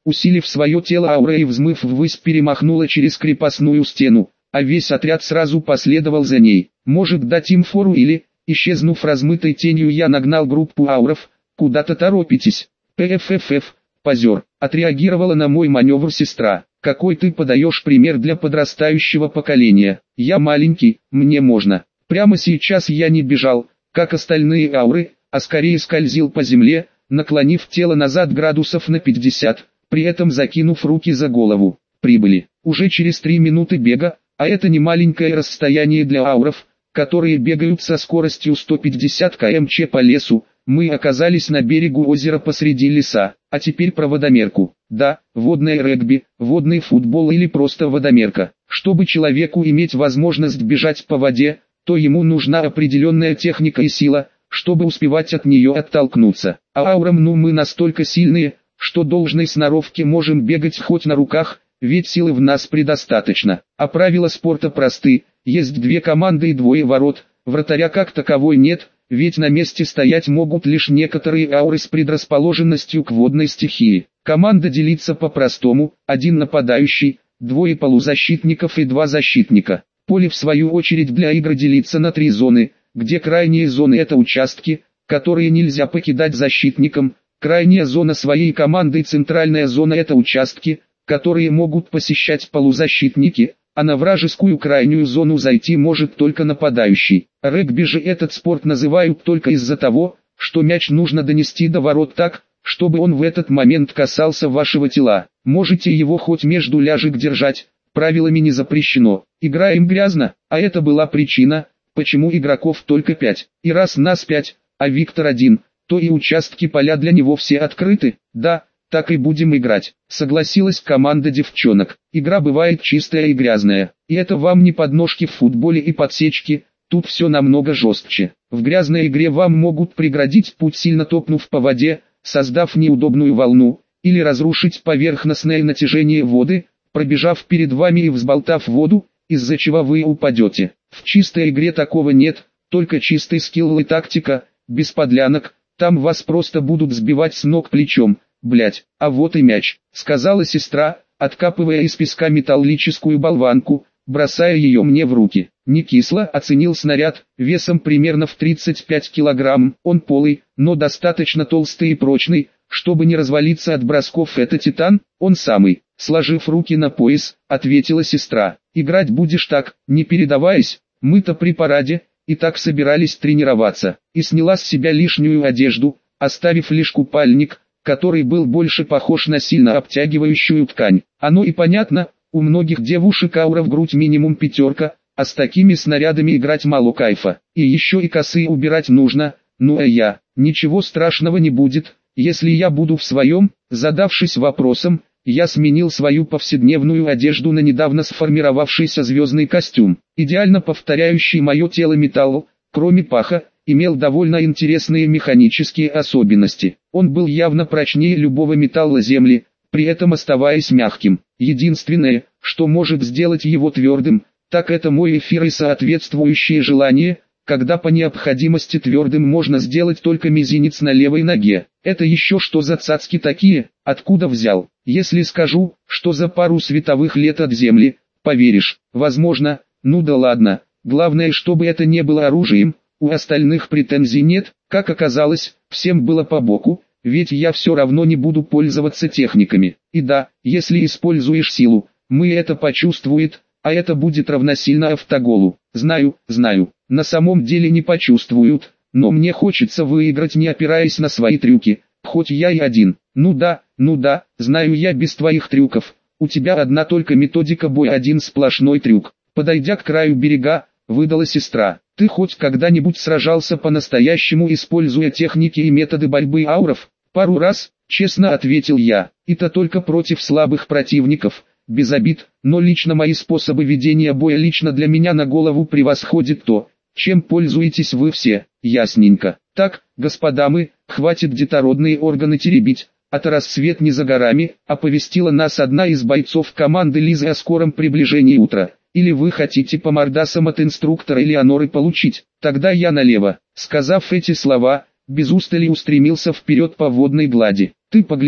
усилив свое тело аура и взмыв ввысь перемахнула через крепостную стену, а весь отряд сразу последовал за ней. Может дать им фору или, исчезнув размытой тенью, я нагнал группу ауров. Куда-то торопитесь. ПФФФ, позер, отреагировала на мой маневр сестра. Какой ты подаешь пример для подрастающего поколения. Я маленький, мне можно. Прямо сейчас я не бежал, как остальные ауры, а скорее скользил по земле, наклонив тело назад градусов на 50, при этом закинув руки за голову. Прибыли. Уже через 3 минуты бега, а это не маленькое расстояние для ауров, которые бегают со скоростью 150 км/ч по лесу, мы оказались на берегу озера посреди леса. А теперь про водомерку. Да, водное регби, водный футбол или просто водомерка. Чтобы человеку иметь возможность бежать по воде, то ему нужна определенная техника и сила, чтобы успевать от нее оттолкнуться. А аурам мы настолько сильные, что должной сноровки можем бегать хоть на руках, ведь силы в нас предостаточно. А правила спорта просты, есть 2 команды и 2 ворот, вратаря как таковой нет, ведь на месте стоять могут лишь некоторые ауры с предрасположенностью к водной стихии. Команда делится по-простому: 1 нападающий, 2 полузащитников и 2 защитника. Поле в свою очередь для игры делится на 3 зоны, где крайние зоны — это участки, которые нельзя покидать защитникам, крайняя зона своей команды и центральная зона — это участки, которые могут посещать полузащитники, а на вражескую крайнюю зону зайти может только нападающий. Регби же этот спорт называют только из-за того, что мяч нужно донести до ворот так, чтобы он в этот момент касался вашего тела. Можете его хоть между ляжек держать, правилами не запрещено. Играем грязно, а это была причина, почему игроков только 5. И раз нас 5, а Виктор 1, то и участки поля для него все открыты. Да, так и будем играть, согласилась команда девчонок. Игра бывает чистая и грязная, и это вам не подножки в футболе и подсечки, тут все намного жестче. В грязной игре вам могут преградить путь, сильно топнув по воде, создав неудобную волну, или разрушить поверхностное натяжение воды, пробежав перед вами и взболтав воду, из-за чего вы упадете. В чистой игре такого нет, только чистый скилл и тактика, без подлянок, там вас просто будут сбивать с ног плечом. Блять, а вот и мяч, сказала сестра, откапывая из песка металлическую болванку, бросая ее мне в руки. Не кисло, оценил снаряд, весом примерно в 35 килограмм, он полый, но достаточно толстый и прочный, чтобы не развалиться от бросков. Это титан, он самый. Сложив руки на пояс, ответила сестра. Играть будешь так, не передаваясь, мы-то при параде, и так собирались тренироваться. И сняла с себя лишнюю одежду, оставив лишь купальник, который был больше похож на сильно обтягивающую ткань. Оно и понятно, у многих девушек аура в грудь минимум 5, а с такими снарядами играть мало кайфа. И еще и косы убирать нужно, ну а я, ничего страшного не будет, если я буду в своем. Задавшись вопросом, я сменил свою повседневную одежду на недавно сформировавшийся звездный костюм, идеально повторяющий мое тело металл, кроме паха, имел довольно интересные механические особенности. Он был явно прочнее любого металла Земли, при этом оставаясь мягким. Единственное, что может сделать его твердым, так это мой эфир и соответствующее желание, когда по необходимости твердым можно сделать только мизинец на левой ноге. Это еще что за цацки такие, откуда взял? Если скажу, что за пару световых лет от Земли, поверишь? Возможно, ну да ладно, главное, чтобы это не было оружием. У остальных претензий нет, как оказалось, всем было по боку, ведь я все равно не буду пользоваться техниками. И да, если используешь силу, мы это почувствует, а это будет равносильно автоголу. Знаю, на самом деле не почувствуют, но мне хочется выиграть, не опираясь на свои трюки, хоть я и один. Ну да, знаю я без твоих трюков, у тебя одна только методика боя, один сплошной трюк. Подойдя к краю берега, выдала сестра. Ты хоть когда-нибудь сражался по-настоящему, используя техники и методы борьбы ауров? Пару раз, честно ответил я. Это только против слабых противников, без обид, но лично мои способы ведения боя лично для меня на голову превосходит то, чем пользуетесь вы все. Ясненько. Так, господа, хватит детородные органы теребить, а то рассвет не за горами, оповестила нас одна из бойцов команды Лизы о скором приближении утра. Или вы хотите по мордасам от инструктора Элеоноры получить? Тогда я налево. Сказав эти слова, без устали устремился вперед по водной глади. Ты погляди,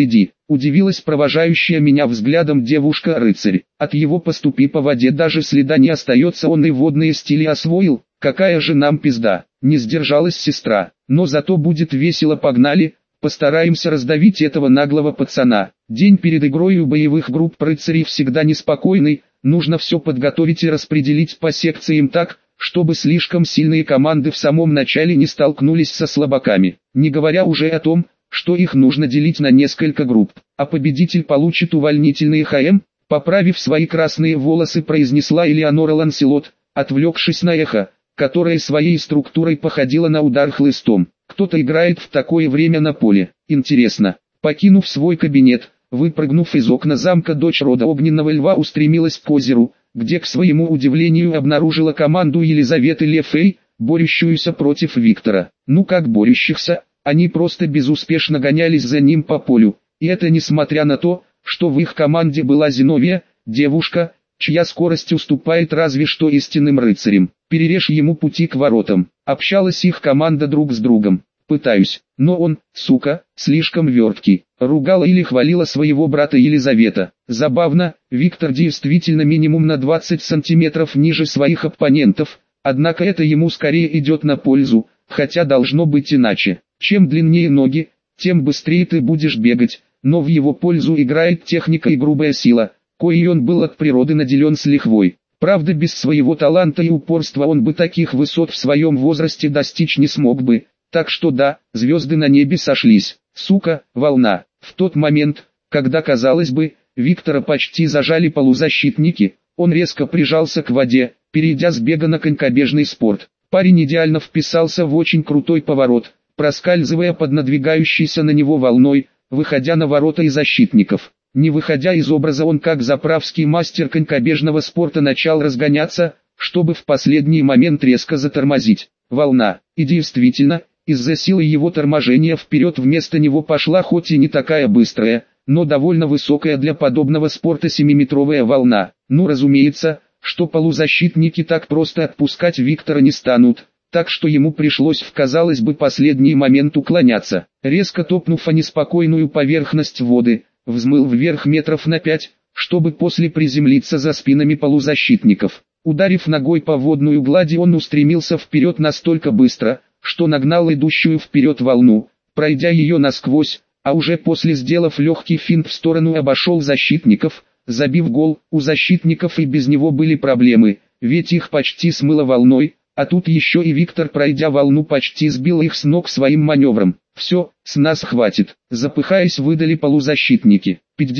удивилась провожающая меня взглядом девушка-рыцарь. От его поступи по воде даже следа не остается, он и водные стили освоил, какая же нам пизда, не сдержалась сестра. Но зато будет весело, погнали, постараемся раздавить этого наглого пацана. День перед игрой у боевых групп рыцарей всегда неспокойный, нужно все подготовить и распределить по секциям так, чтобы слишком сильные команды в самом начале не столкнулись со слабаками, не говоря уже о том, что их нужно делить на несколько групп, а победитель получит увольнительные ХМ, поправив свои красные волосы, произнесла Элеонора Ланселот, отвлекшись на эхо, которое своей структурой походило на удар хлыстом. Кто-то играет в такое время на поле, интересно. Покинув свой кабинет, выпрыгнув из окна замка, дочь рода Огненного Льва устремилась к озеру, где к своему удивлению обнаружила команду Елизаветы Лефей, борющуюся против Виктора. Ну как борющихся, они просто безуспешно гонялись за ним по полю, и это несмотря на то, что в их команде была Зиновия, девушка, чья скорость уступает разве что истинным рыцарям. Перережь ему пути к воротам. Общалась их команда друг с другом. Пытаюсь, но он, сука, слишком верткий. Ругала или хвалила своего брата Елизавета. Забавно, Виктор действительно минимум на 20 сантиметров ниже своих оппонентов, однако это ему скорее идет на пользу, хотя должно быть иначе. Чем длиннее ноги, тем быстрее ты будешь бегать, но в его пользу играет техника и грубая сила, коей он был от природы наделен с лихвой. Правда, без своего таланта и упорства он бы таких высот в своем возрасте достичь не смог бы. Так что да, звезды на небе сошлись. Сука, волна. В тот момент, когда, казалось бы, Виктора почти зажали полузащитники, он резко прижался к воде, перейдя с бега на конькобежный спорт. Парень идеально вписался в очень крутой поворот, проскальзывая под надвигающейся на него волной, выходя на ворота и защитников. Не выходя из образа, он как заправский мастер конькобежного спорта начал разгоняться, чтобы в последний момент резко затормозить. Волна. И действительно, из-за силы его торможения вперед вместо него пошла хоть и не такая быстрая, но довольно высокая для подобного спорта 7-метровая волна. Ну разумеется, что полузащитники так просто отпускать Виктора не станут, так что ему пришлось в, казалось бы, последний момент уклоняться. Резко топнув о неспокойную поверхность воды, взмыл вверх метров на 5, чтобы после приземлиться за спинами полузащитников. Ударив ногой по водную глади, он устремился вперед настолько быстро, что нагнал идущую вперед волну, пройдя ее насквозь, а уже после, сделав легкий финт в сторону, обошел защитников, забив гол. У защитников и без него были проблемы, ведь их почти смыло волной, а тут еще и Виктор, пройдя волну, почти сбил их с ног своим маневром. «Все, с нас хватит», — запыхаясь, выдали полузащитники.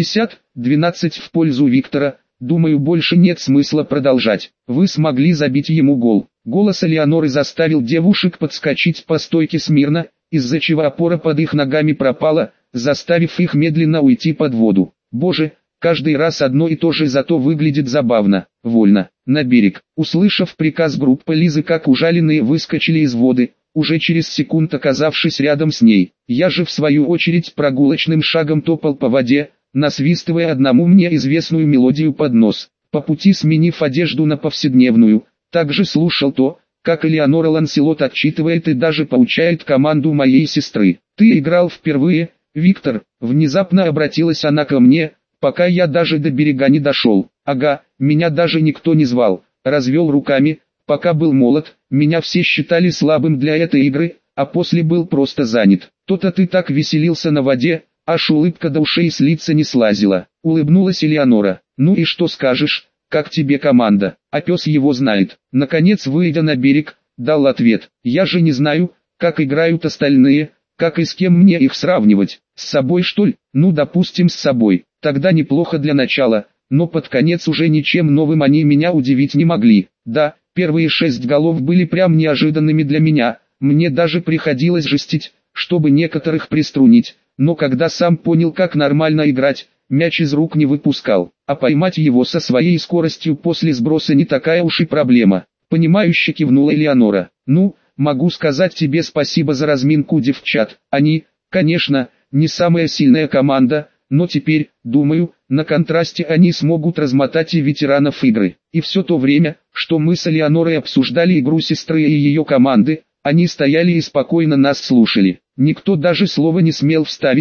50-12 в пользу Виктора. Думаю, больше нет смысла продолжать. Вы смогли забить ему гол. Голос Элеоноры заставил девушек подскочить по стойке смирно, из-за чего опора под их ногами пропала, заставив их медленно уйти под воду. Боже, каждый раз одно и то же, зато выглядит забавно. Вольно. На берег. Услышав приказ, группа Лизы как ужаленные выскочили из воды, уже через секунду оказавшись рядом с ней. Я же в свою очередь прогулочным шагом топал по воде, насвистывая одному мне известную мелодию под нос. По пути сменив одежду на повседневную, также слушал то, как Элеонора Ланселот отчитывает и даже поучает команду моей сестры. «Ты играл впервые, Виктор?» Внезапно обратилась она ко мне, пока я даже до берега не дошел. «Ага, меня даже никто не звал», развел руками. «Пока был молод, меня все считали слабым для этой игры, а после был просто занят. То-то ты так веселился на воде, аж улыбка до ушей с лица не слазила», улыбнулась Элеонора. «Ну и что скажешь, как тебе команда?» «А пес его знает». Наконец, выйдя на берег, дал ответ. «Я же не знаю, как играют остальные, как и с кем мне их сравнивать. С собой, что ли?» «Ну, допустим, с собой. Тогда неплохо для начала, но под конец уже ничем новым они меня удивить не могли. Да, первые 6 голов были прям неожиданными для меня, мне даже приходилось жестить, чтобы некоторых приструнить, но когда сам понял, как нормально играть, мяч из рук не выпускал, а поймать его со своей скоростью после сброса не такая уж и проблема». Понимающе кивнула Элеонора. «Ну, могу сказать тебе спасибо за разминку, девчат. Они, конечно, не самая сильная команда, но теперь, думаю, на контрасте они смогут размотать и ветеранов игры». И все то время, что мы с Элеонорой обсуждали игру сестры и ее команды, они стояли и спокойно нас слушали. Никто даже слова не смел вставить,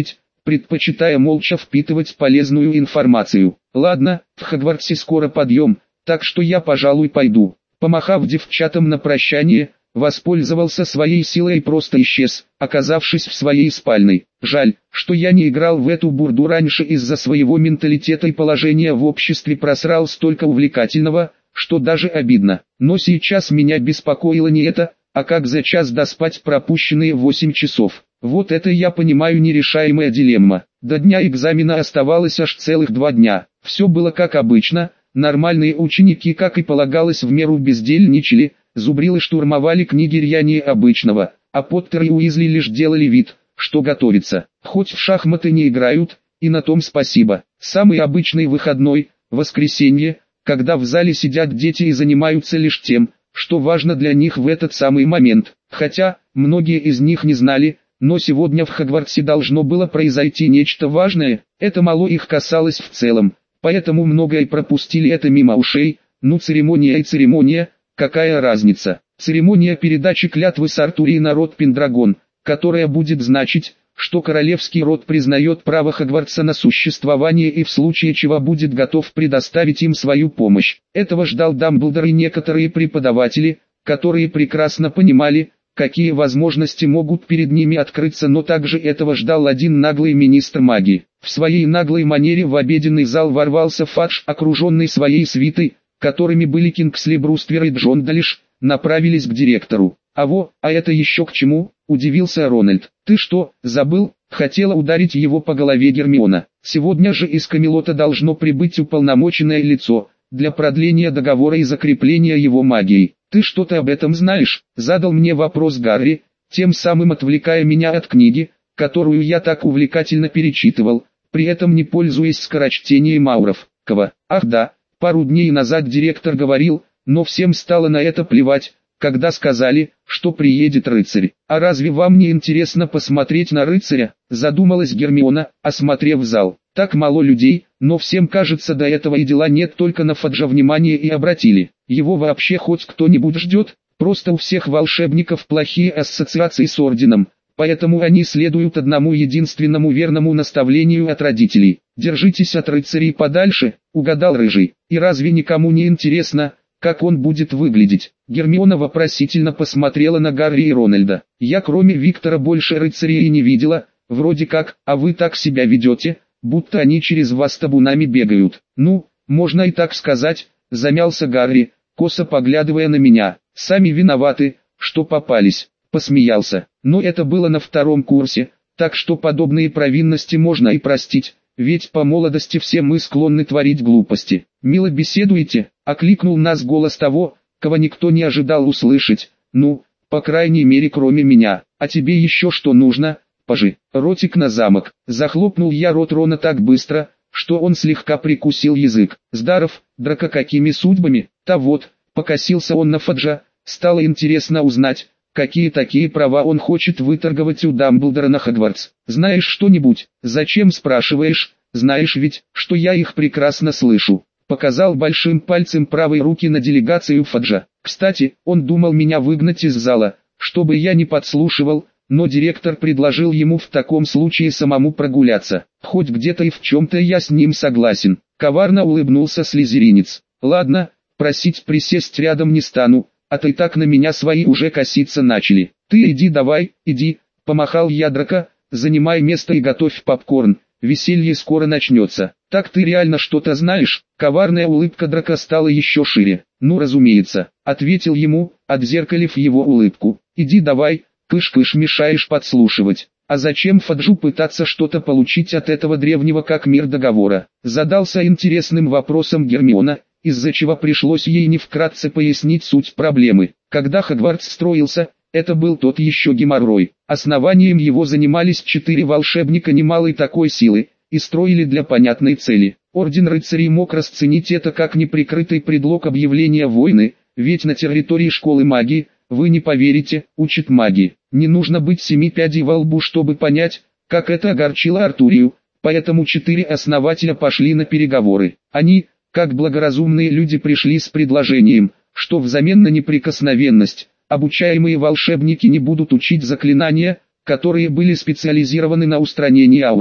предпочитая молча впитывать полезную информацию. Ладно, в Хогвартсе скоро подъем, так что я, пожалуй, пойду. Помахав девчатам на прощание, воспользовался своей силой и просто исчез, оказавшись в своей спальной. Жаль, что я не играл в эту бурду раньше, из-за своего менталитета и положения в обществе просрал столько увлекательного, что даже обидно. Но сейчас меня беспокоило не это, а как за час доспать пропущенные 8 часов. Вот это я понимаю нерешаемая дилемма. До дня экзамена оставалось аж целых 2 дня. Все было как обычно, нормальные ученики, как и полагалось, в меру бездельничали, зубрилы штурмовали книги рьянее обычного, а Поттер и Уизли лишь делали вид, что готовятся. Хоть в шахматы не играют, и на том спасибо. Самый обычный выходной, воскресенье, когда в зале сидят дети и занимаются лишь тем, что важно для них в этот самый момент. Хотя, многие из них не знали, но сегодня в Хогвартсе должно было произойти нечто важное, это мало их касалось в целом, поэтому многое пропустили это мимо ушей. Ну, церемония и церемония, какая разница? Церемония передачи клятвы с Артурии на род Пендрагон, которая будет значить, что королевский род признает право Хогвартса на существование и в случае чего будет готов предоставить им свою помощь. Этого ждал Дамблдор и некоторые преподаватели, которые прекрасно понимали, какие возможности могут перед ними открыться, но также этого ждал один наглый министр магии. В своей наглой манере в обеденный зал ворвался Фадж, окруженный своей свитой, которыми были Кингсли Бруствер и Джон Далиш, направились к директору. А это еще к чему?» – удивился Рональд. «Ты что, забыл?» – хотела ударить его по голове Гермиона. «Сегодня же из Камелота должно прибыть уполномоченное лицо, для продления договора и закрепления его магией. Ты что-то об этом знаешь?» – задал мне вопрос Гарри, тем самым отвлекая меня от книги, которую я так увлекательно перечитывал, при этом не пользуясь скорочтением ауров. «Ах да, пару дней назад директор говорил, но всем стало на это плевать, когда сказали, что приедет рыцарь. А разве вам не интересно посмотреть на рыцаря?» – задумалась Гермиона, осмотрев зал. «Так мало людей, но всем кажется, до этого и дела нет, только на Фаджа внимание и обратили. Его вообще хоть кто-нибудь ждет? Просто у всех волшебников плохие ассоциации с орденом, поэтому они следуют одному единственному верному наставлению от родителей. Держитесь от рыцарей подальше», – угадал Рыжий. «И разве никому не интересно, как он будет выглядеть?» Гермиона вопросительно посмотрела на Гарри и Рональда. «Я кроме Виктора больше рыцарей и не видела, вроде как, а вы так себя ведете, будто они через вас табунами бегают». «Ну, можно и так сказать», — замялся Гарри, косо поглядывая на меня. «Сами виноваты, что попались», — посмеялся. «Но это было на 2-м курсе, так что подобные провинности можно и простить. Ведь по молодости все мы склонны творить глупости». «Мило беседуете», — окликнул нас голос того, кого никто не ожидал услышать. «Ну, по крайней мере кроме меня. А тебе еще что нужно, пажи?» «Ротик на замок». Захлопнул я рот Рона так быстро, что он слегка прикусил язык. «Здаров, Драко, какими судьбами?» «Та вот», — покосился он на Фаджа. Стало интересно узнать, какие такие права он хочет выторговать у Дамблдора на Хогвартс. «Знаешь что-нибудь?» «Зачем спрашиваешь? Знаешь ведь, что я их прекрасно слышу». Показал большим пальцем правой руки на делегацию Фаджа. Кстати, он думал меня выгнать из зала, чтобы я не подслушивал, но директор предложил ему в таком случае самому прогуляться. Хоть где-то и в чем-то я с ним согласен. Коварно улыбнулся слизеринец. «Ладно, просить присесть рядом не стану, а то и так на меня свои уже коситься начали. Ты иди давай, иди», — помахал я Драко, «занимай место и готовь попкорн, веселье скоро начнется». «Так ты реально что-то знаешь?» Коварная улыбка Драко стала еще шире. «Ну разумеется», — ответил ему, отзеркалив его улыбку. «Иди давай, кыш-кыш, мешаешь подслушивать». «А зачем Фаджу пытаться что-то получить от этого древнего как мир договора?» Задался интересным вопросом Гермиона, из-за чего пришлось ей не вкратце пояснить суть проблемы. Когда Хогвартс строился, это был тот еще геморрой. Основанием его занимались 4 волшебника немалой такой силы, и строили для понятной цели. Орден рыцарей мог расценить это как неприкрытый предлог объявления войны, ведь на территории школы магии, вы не поверите, учат магии. Не нужно быть 7 пядей во лбу, чтобы понять, как это огорчило Артурию, поэтому 4 основателя пошли на переговоры. Они, как благоразумные люди, пришли с предложением, что взамен на неприкосновенность, обучаемые волшебники не будут учить заклинания, которые были специализированы на устранении ауров.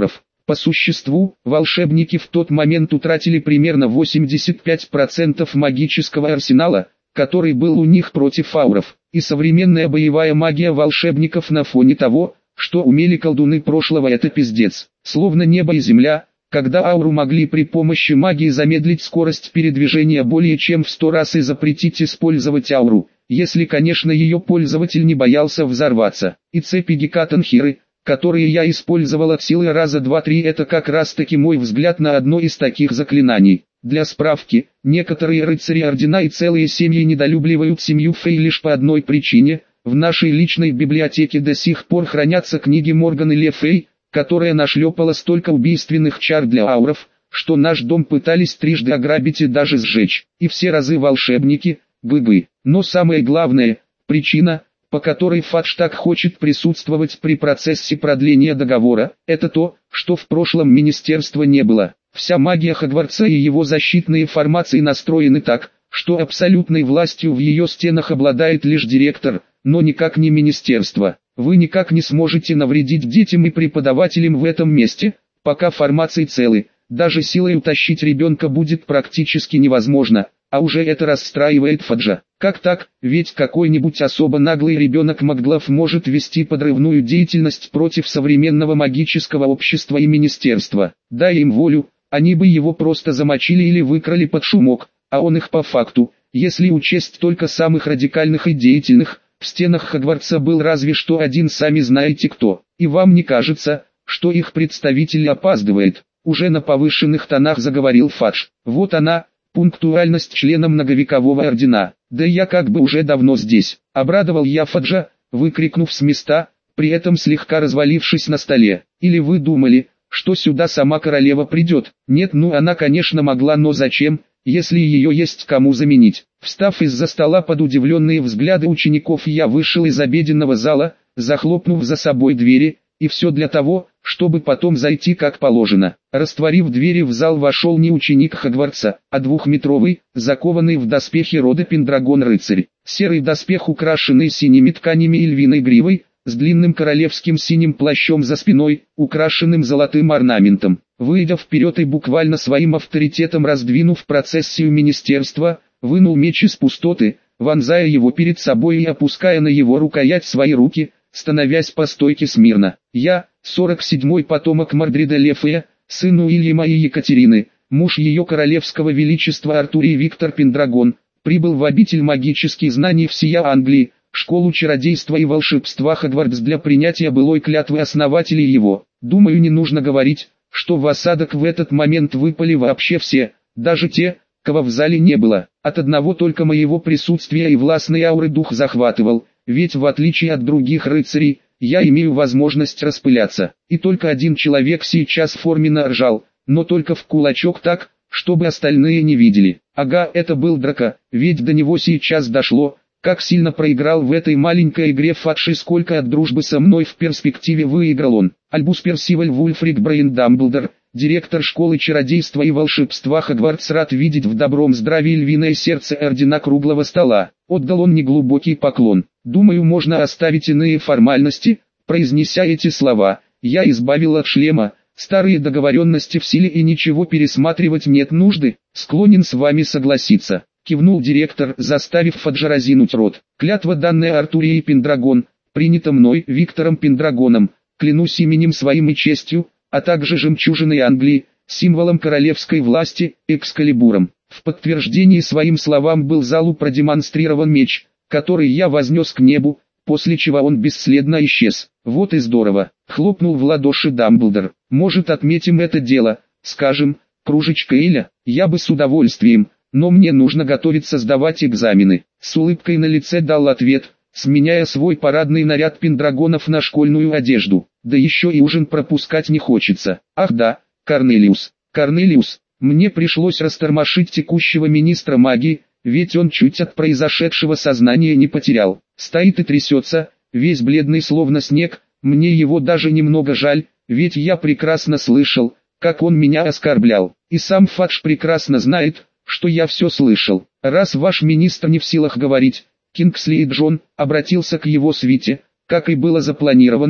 По существу, волшебники в тот момент утратили примерно 85% магического арсенала, который был у них против ауров, и современная боевая магия волшебников на фоне того, что умели колдуны прошлого, это пиздец. Словно небо и земля, когда ауру могли при помощи магии замедлить скорость передвижения более чем в 100 раз и запретить использовать ауру, если, конечно, ее пользователь не боялся взорваться. И цепи Гекатанхиры, которые я использовал от силы раза 2-3, это как раз таки мой взгляд на одно из таких заклинаний. Для справки, некоторые рыцари ордена и целые семьи недолюбливают семью Фей лишь по одной причине: в нашей личной библиотеке до сих пор хранятся книги Морганы Ле Фей, которая нашлепала столько убийственных чар для ауров, что наш дом пытались трижды ограбить и даже сжечь. И все разы волшебники, бы. Но самая главная причина, по которой Фадж так хочет присутствовать при процессе продления договора, это то, что в прошлом министерства не было. Вся магия Хогвартса и его защитные формации настроены так, что абсолютной властью в ее стенах обладает лишь директор, но никак не министерство. Вы никак не сможете навредить детям и преподавателям в этом месте, пока формации целы. Даже силой утащить ребенка будет практически невозможно, а уже это расстраивает Фаджа. Как так? Ведь какой-нибудь особо наглый ребенок Макглав может вести подрывную деятельность против современного магического общества и министерства. Дай им волю, они бы его просто замочили или выкрали под шумок, а он их по факту, если учесть только самых радикальных и деятельных, в стенах Хогвартса был разве что один, сами знаете кто. И вам не кажется, что их представитель опаздывает? Уже на повышенных тонах заговорил Фадж. Вот она, пунктуальность члена многовекового ордена. Да я как бы уже давно здесь. Обрадовал я Фаджа, выкрикнув с места, при этом слегка развалившись на столе. Или вы думали, что сюда сама королева придет? Нет, ну она конечно могла, но зачем, если ее есть кому заменить? Встав из-за стола под удивленные взгляды учеников, я вышел из обеденного зала, захлопнув за собой двери, и все для того, чтобы потом зайти как положено. Растворив двери, в зал вошел не ученик Хогвартса, а двухметровый, закованный в доспехи рода Пендрагон рыцарь. Серый доспех, украшенный синими тканями и львиной гривой, с длинным королевским синим плащом за спиной, украшенным золотым орнаментом. Выйдя вперед и буквально своим авторитетом раздвинув процессию министерства, вынул меч из пустоты, вонзая его перед собой и опуская на его рукоять свои руки, становясь по стойке смирно. Я, 47-й потомок Мордрида Лефея, сын Уильяма и Екатерины, муж ее королевского величества Артурий Виктор Пендрагон, прибыл в обитель магических знаний всея Англии, школу чародейства и волшебства Хогвартс для принятия былой клятвы основателей его. Думаю, не нужно говорить, что в осадок в этот момент выпали вообще все, даже те, кого в зале не было. От одного только моего присутствия и властной ауры дух захватывал, ведь в отличие от других рыцарей, я имею возможность распыляться. И только один человек сейчас форменно ржал, но только в кулачок так, чтобы остальные не видели. Ага, это был Драко, ведь до него сейчас дошло, как сильно проиграл в этой маленькой игре Фадж и сколько от дружбы со мной в перспективе выиграл он. Альбус Персиваль Вульфрик Брейн Дамблдор, директор школы чародейства и волшебства Хогвартс, рад видеть в добром здравии львиное сердце ордена круглого стола. Отдал он неглубокий поклон. Думаю, можно оставить иные формальности. Произнеся эти слова, я избавил от шлема. Старые договоренности в силе и ничего пересматривать нет нужды. Склонен с вами согласиться. Кивнул директор, заставив Фаджа разинуть рот. Клятва, данная Артурией Пендрагон, принята мной, Виктором Пендрагоном, клянусь именем своим и честью, а также жемчужиной Англии, символом королевской власти, Экскалибуром. В подтверждении своим словам был залу продемонстрирован меч, который я вознес к небу, после чего он бесследно исчез. Вот и здорово, хлопнул в ладоши Дамблдор. Может, отметим это дело, скажем, кружечка Эля? Я бы с удовольствием, но мне нужно готовиться сдавать экзамены. С улыбкой на лице дал ответ, сменяя свой парадный наряд Пендрагонов на школьную одежду. Да еще и ужин пропускать не хочется. Ах да, Корнелиус, мне пришлось растормошить текущего министра магии, ведь он чуть от произошедшего сознания не потерял. Стоит и трясется, весь бледный словно снег, мне его даже немного жаль, ведь я прекрасно слышал, как он меня оскорблял. И сам Фадж прекрасно знает, что я все слышал. Раз ваш министр не в силах говорить, Кингсли и Джон обратился к его свите, как и было запланировано,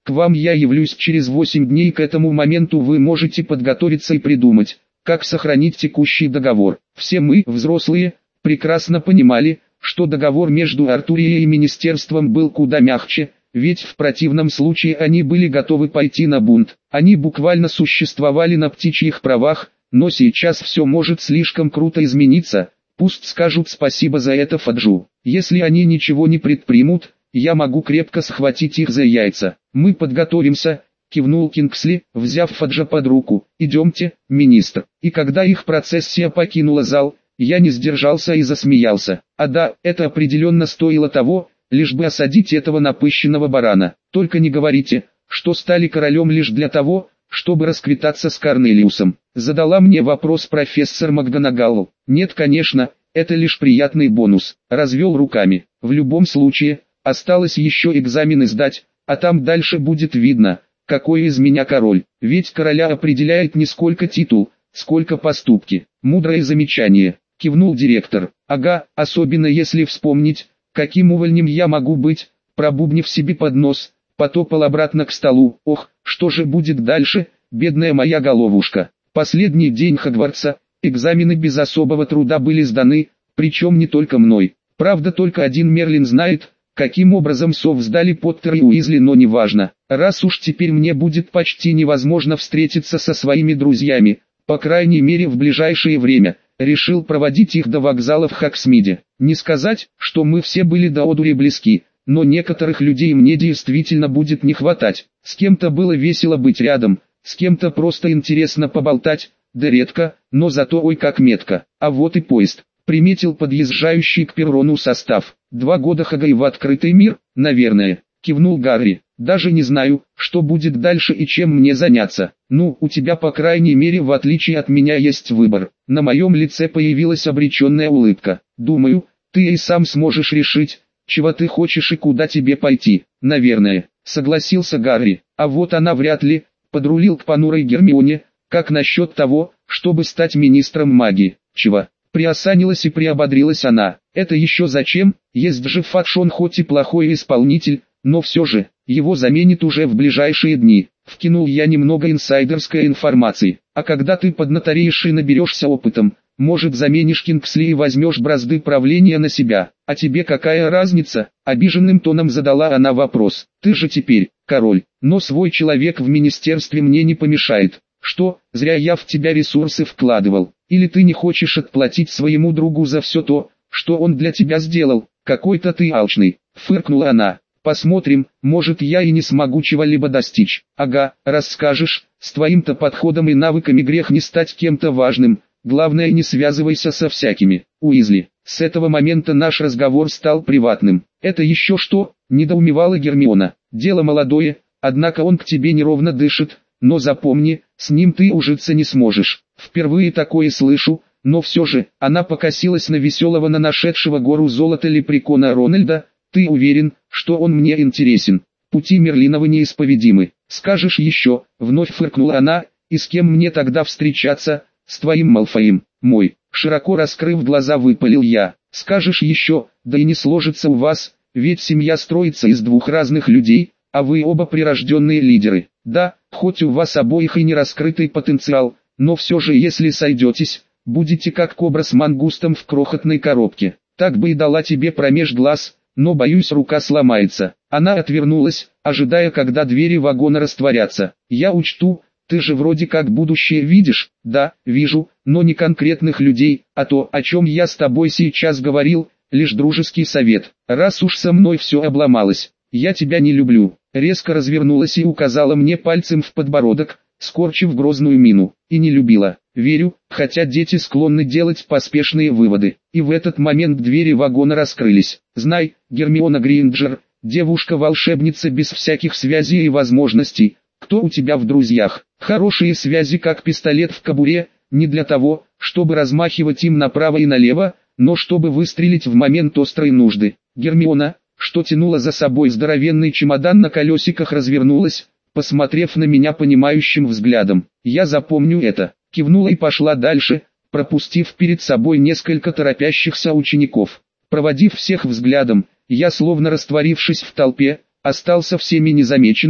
К вам я явлюсь через 8 дней, к этому моменту вы можете подготовиться и придумать, как сохранить текущий договор. Все мы, взрослые, прекрасно понимали, что договор между Артурией и министерством был куда мягче, ведь в противном случае они были готовы пойти на бунт. Они буквально существовали на птичьих правах, но сейчас все может слишком круто измениться, пусть скажут спасибо за это Фаджу. Если они ничего не предпримут, я могу крепко схватить их за яйца. Мы подготовимся, кивнул Кингсли, взяв Фаджа под руку. Идемте, министр. И когда их процессия покинула зал, я не сдержался и засмеялся. А да, это определенно стоило того, лишь бы осадить этого напыщенного барана. Только не говорите, что стали королем лишь для того, чтобы расквитаться с Корнелиусом. Задала мне вопрос профессор МакГонагалл. Нет, конечно, это лишь приятный бонус. Развел руками. В любом случае, осталось еще экзамены сдать, а там дальше будет видно, какой из меня король. Ведь короля определяет не сколько титул, сколько поступки. Мудрое замечание. Кивнул директор. Ага, особенно если вспомнить, каким увольнем я могу быть, пробубнив себе под нос, потопал обратно к столу. Ох, что же будет дальше, бедная моя головушка. Последний день Хогвартса, экзамены без особого труда были сданы, причем не только мной. Правда, только один Мерлин знает, каким образом совсдали Поттер и Уизли, но неважно. Раз уж теперь мне будет почти невозможно встретиться со своими друзьями, по крайней мере в ближайшее время, решил проводить их до вокзала в Хоксмиде. Не сказать, что мы все были до одури близки, но некоторых людей мне действительно будет не хватать. С кем-то было весело быть рядом, с кем-то просто интересно поболтать, да редко, но зато ой как метко. А вот и поезд. Приметил подъезжающий к перрону состав. 2 года Хагай в открытый мир, наверное, кивнул Гарри. Даже не знаю, что будет дальше и чем мне заняться. Ну, у тебя по крайней мере в отличие от меня есть выбор. На моем лице появилась обреченная улыбка. Думаю, ты и сам сможешь решить, чего ты хочешь и куда тебе пойти. Наверное, согласился Гарри. А вот она вряд ли, подрулил к понурой Гермионе. Как насчет того, чтобы стать министром магии? Чего? Приосанилась и приободрилась она. Это еще зачем? Есть же Фадж, он хоть и плохой исполнитель, но все же, его заменит уже в ближайшие дни. Вкинул я немного инсайдерской информации. А когда ты поднатореешь и наберешься опытом, может заменишь Кингсли и возьмешь бразды правления на себя. А тебе какая разница? Обиженным тоном задала она вопрос. Ты же теперь король, но свой человек в министерстве мне не помешает. Что, зря я в тебя ресурсы вкладывал? Или ты не хочешь отплатить своему другу за все то, что он для тебя сделал? Какой-то ты алчный, фыркнула она. Посмотрим, может я и не смогу чего-либо достичь. Ага, расскажешь, с твоим-то подходом и навыками грех не стать кем-то важным. Главное, не связывайся со всякими. Уизли. С этого момента наш разговор стал приватным. Это еще что? Недоумевала Гермиона. Дело молодое, однако он к тебе неровно дышит. Но запомни, с ним ты ужиться не сможешь. Впервые такое слышу, но все же, она покосилась на веселого, на нашедшего гору золота лепрекона Рональда. Ты уверен, что он мне интересен? Пути Мерлинова неисповедимы. Скажешь еще, вновь фыркнула она, и с кем мне тогда встречаться? С твоим Малфоем, мой. Широко раскрыв глаза, выпалил я. Скажешь еще, да и не сложится у вас, ведь семья строится из 2 разных людей, а вы оба прирожденные лидеры. Да, хоть у вас обоих и не раскрытый потенциал, но все же если сойдетесь, будете как кобра с мангустом в крохотной коробке. Так бы и дала тебе промеж глаз, но боюсь рука сломается. Она отвернулась, ожидая когда двери вагона растворятся. Я учту, ты же вроде как будущее видишь. Да, вижу, но не конкретных людей, а то, о чем я с тобой сейчас говорил, лишь дружеский совет. Раз уж со мной все обломалось, я тебя не люблю. Резко развернулась и указала мне пальцем в подбородок, скорчив грозную мину. И не любила. Верю, хотя дети склонны делать поспешные выводы. И в этот момент двери вагона раскрылись. Знай, Гермиона Грейнджер, девушка-волшебница без всяких связей и возможностей. Кто у тебя в друзьях? Хорошие связи как пистолет в кобуре, не для того, чтобы размахивать им направо и налево, но чтобы выстрелить в момент острой нужды. Гермиона, что тянула за собой здоровенный чемодан на колесиках, развернулась, посмотрев на меня понимающим взглядом. Я запомню это, кивнула и пошла дальше, пропустив перед собой несколько торопящихся учеников. Проводив всех взглядом, я, словно растворившись в толпе, остался всеми незамеченным.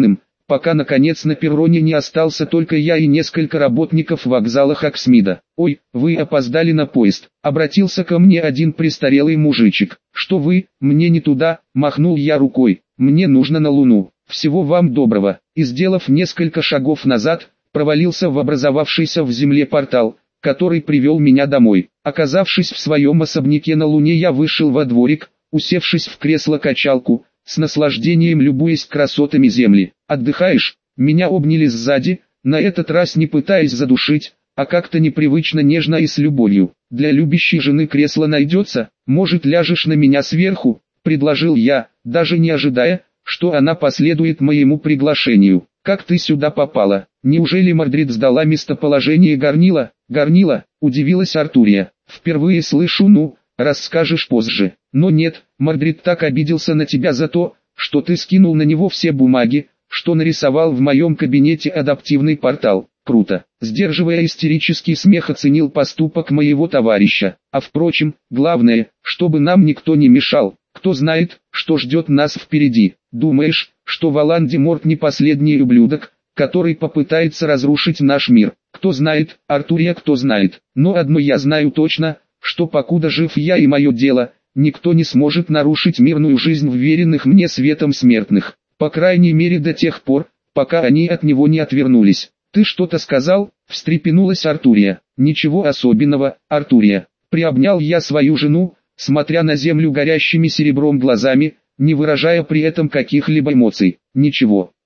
пока наконец на перроне не остался только я и несколько работников вокзала Хоксмида. «Ой, вы опоздали на поезд», — обратился ко мне один престарелый мужичек. «Что вы, мне не туда», — махнул я рукой, «мне нужно на Луну, всего вам доброго», и сделав несколько шагов назад, провалился в образовавшийся в земле портал, который привел меня домой. Оказавшись в своем особняке на Луне, я вышел во дворик, усевшись в кресло-качалку, с наслаждением любуясь красотами земли. «Отдыхаешь?» Меня обняли сзади, на этот раз не пытаясь задушить, а как-то непривычно нежно и с любовью. «Для любящей жены кресло найдется, может, ляжешь на меня сверху?» — предложил я, даже не ожидая, что она последует моему приглашению. «Как ты сюда попала? Неужели Мордрид сдала местоположение горнила?» «Горнила?» — удивилась Артурия. «Впервые слышу, ну, расскажешь позже». «Но нет, Мордрид так обиделся на тебя за то, что ты скинул на него все бумаги, что нарисовал в моем кабинете адаптивный портал». Круто. Сдерживая истерический смех, оценил поступок моего товарища. А впрочем, главное, чтобы нам никто не мешал. Кто знает, что ждет нас впереди. Думаешь, что Волан-де-Морт не последний ублюдок, который попытается разрушить наш мир? Кто знает, Артурия, кто знает. Но одно я знаю точно, что покуда жив я и мое дело, никто не сможет нарушить мирную жизнь вверенных мне светом смертных. По крайней мере до тех пор, пока они от него не отвернулись. «Ты что-то сказал?» — встрепенулась Артурия. «Ничего особенного, Артурия». Приобнял я свою жену, смотря на землю горящими серебром глазами, не выражая при этом каких-либо эмоций. «Ничего,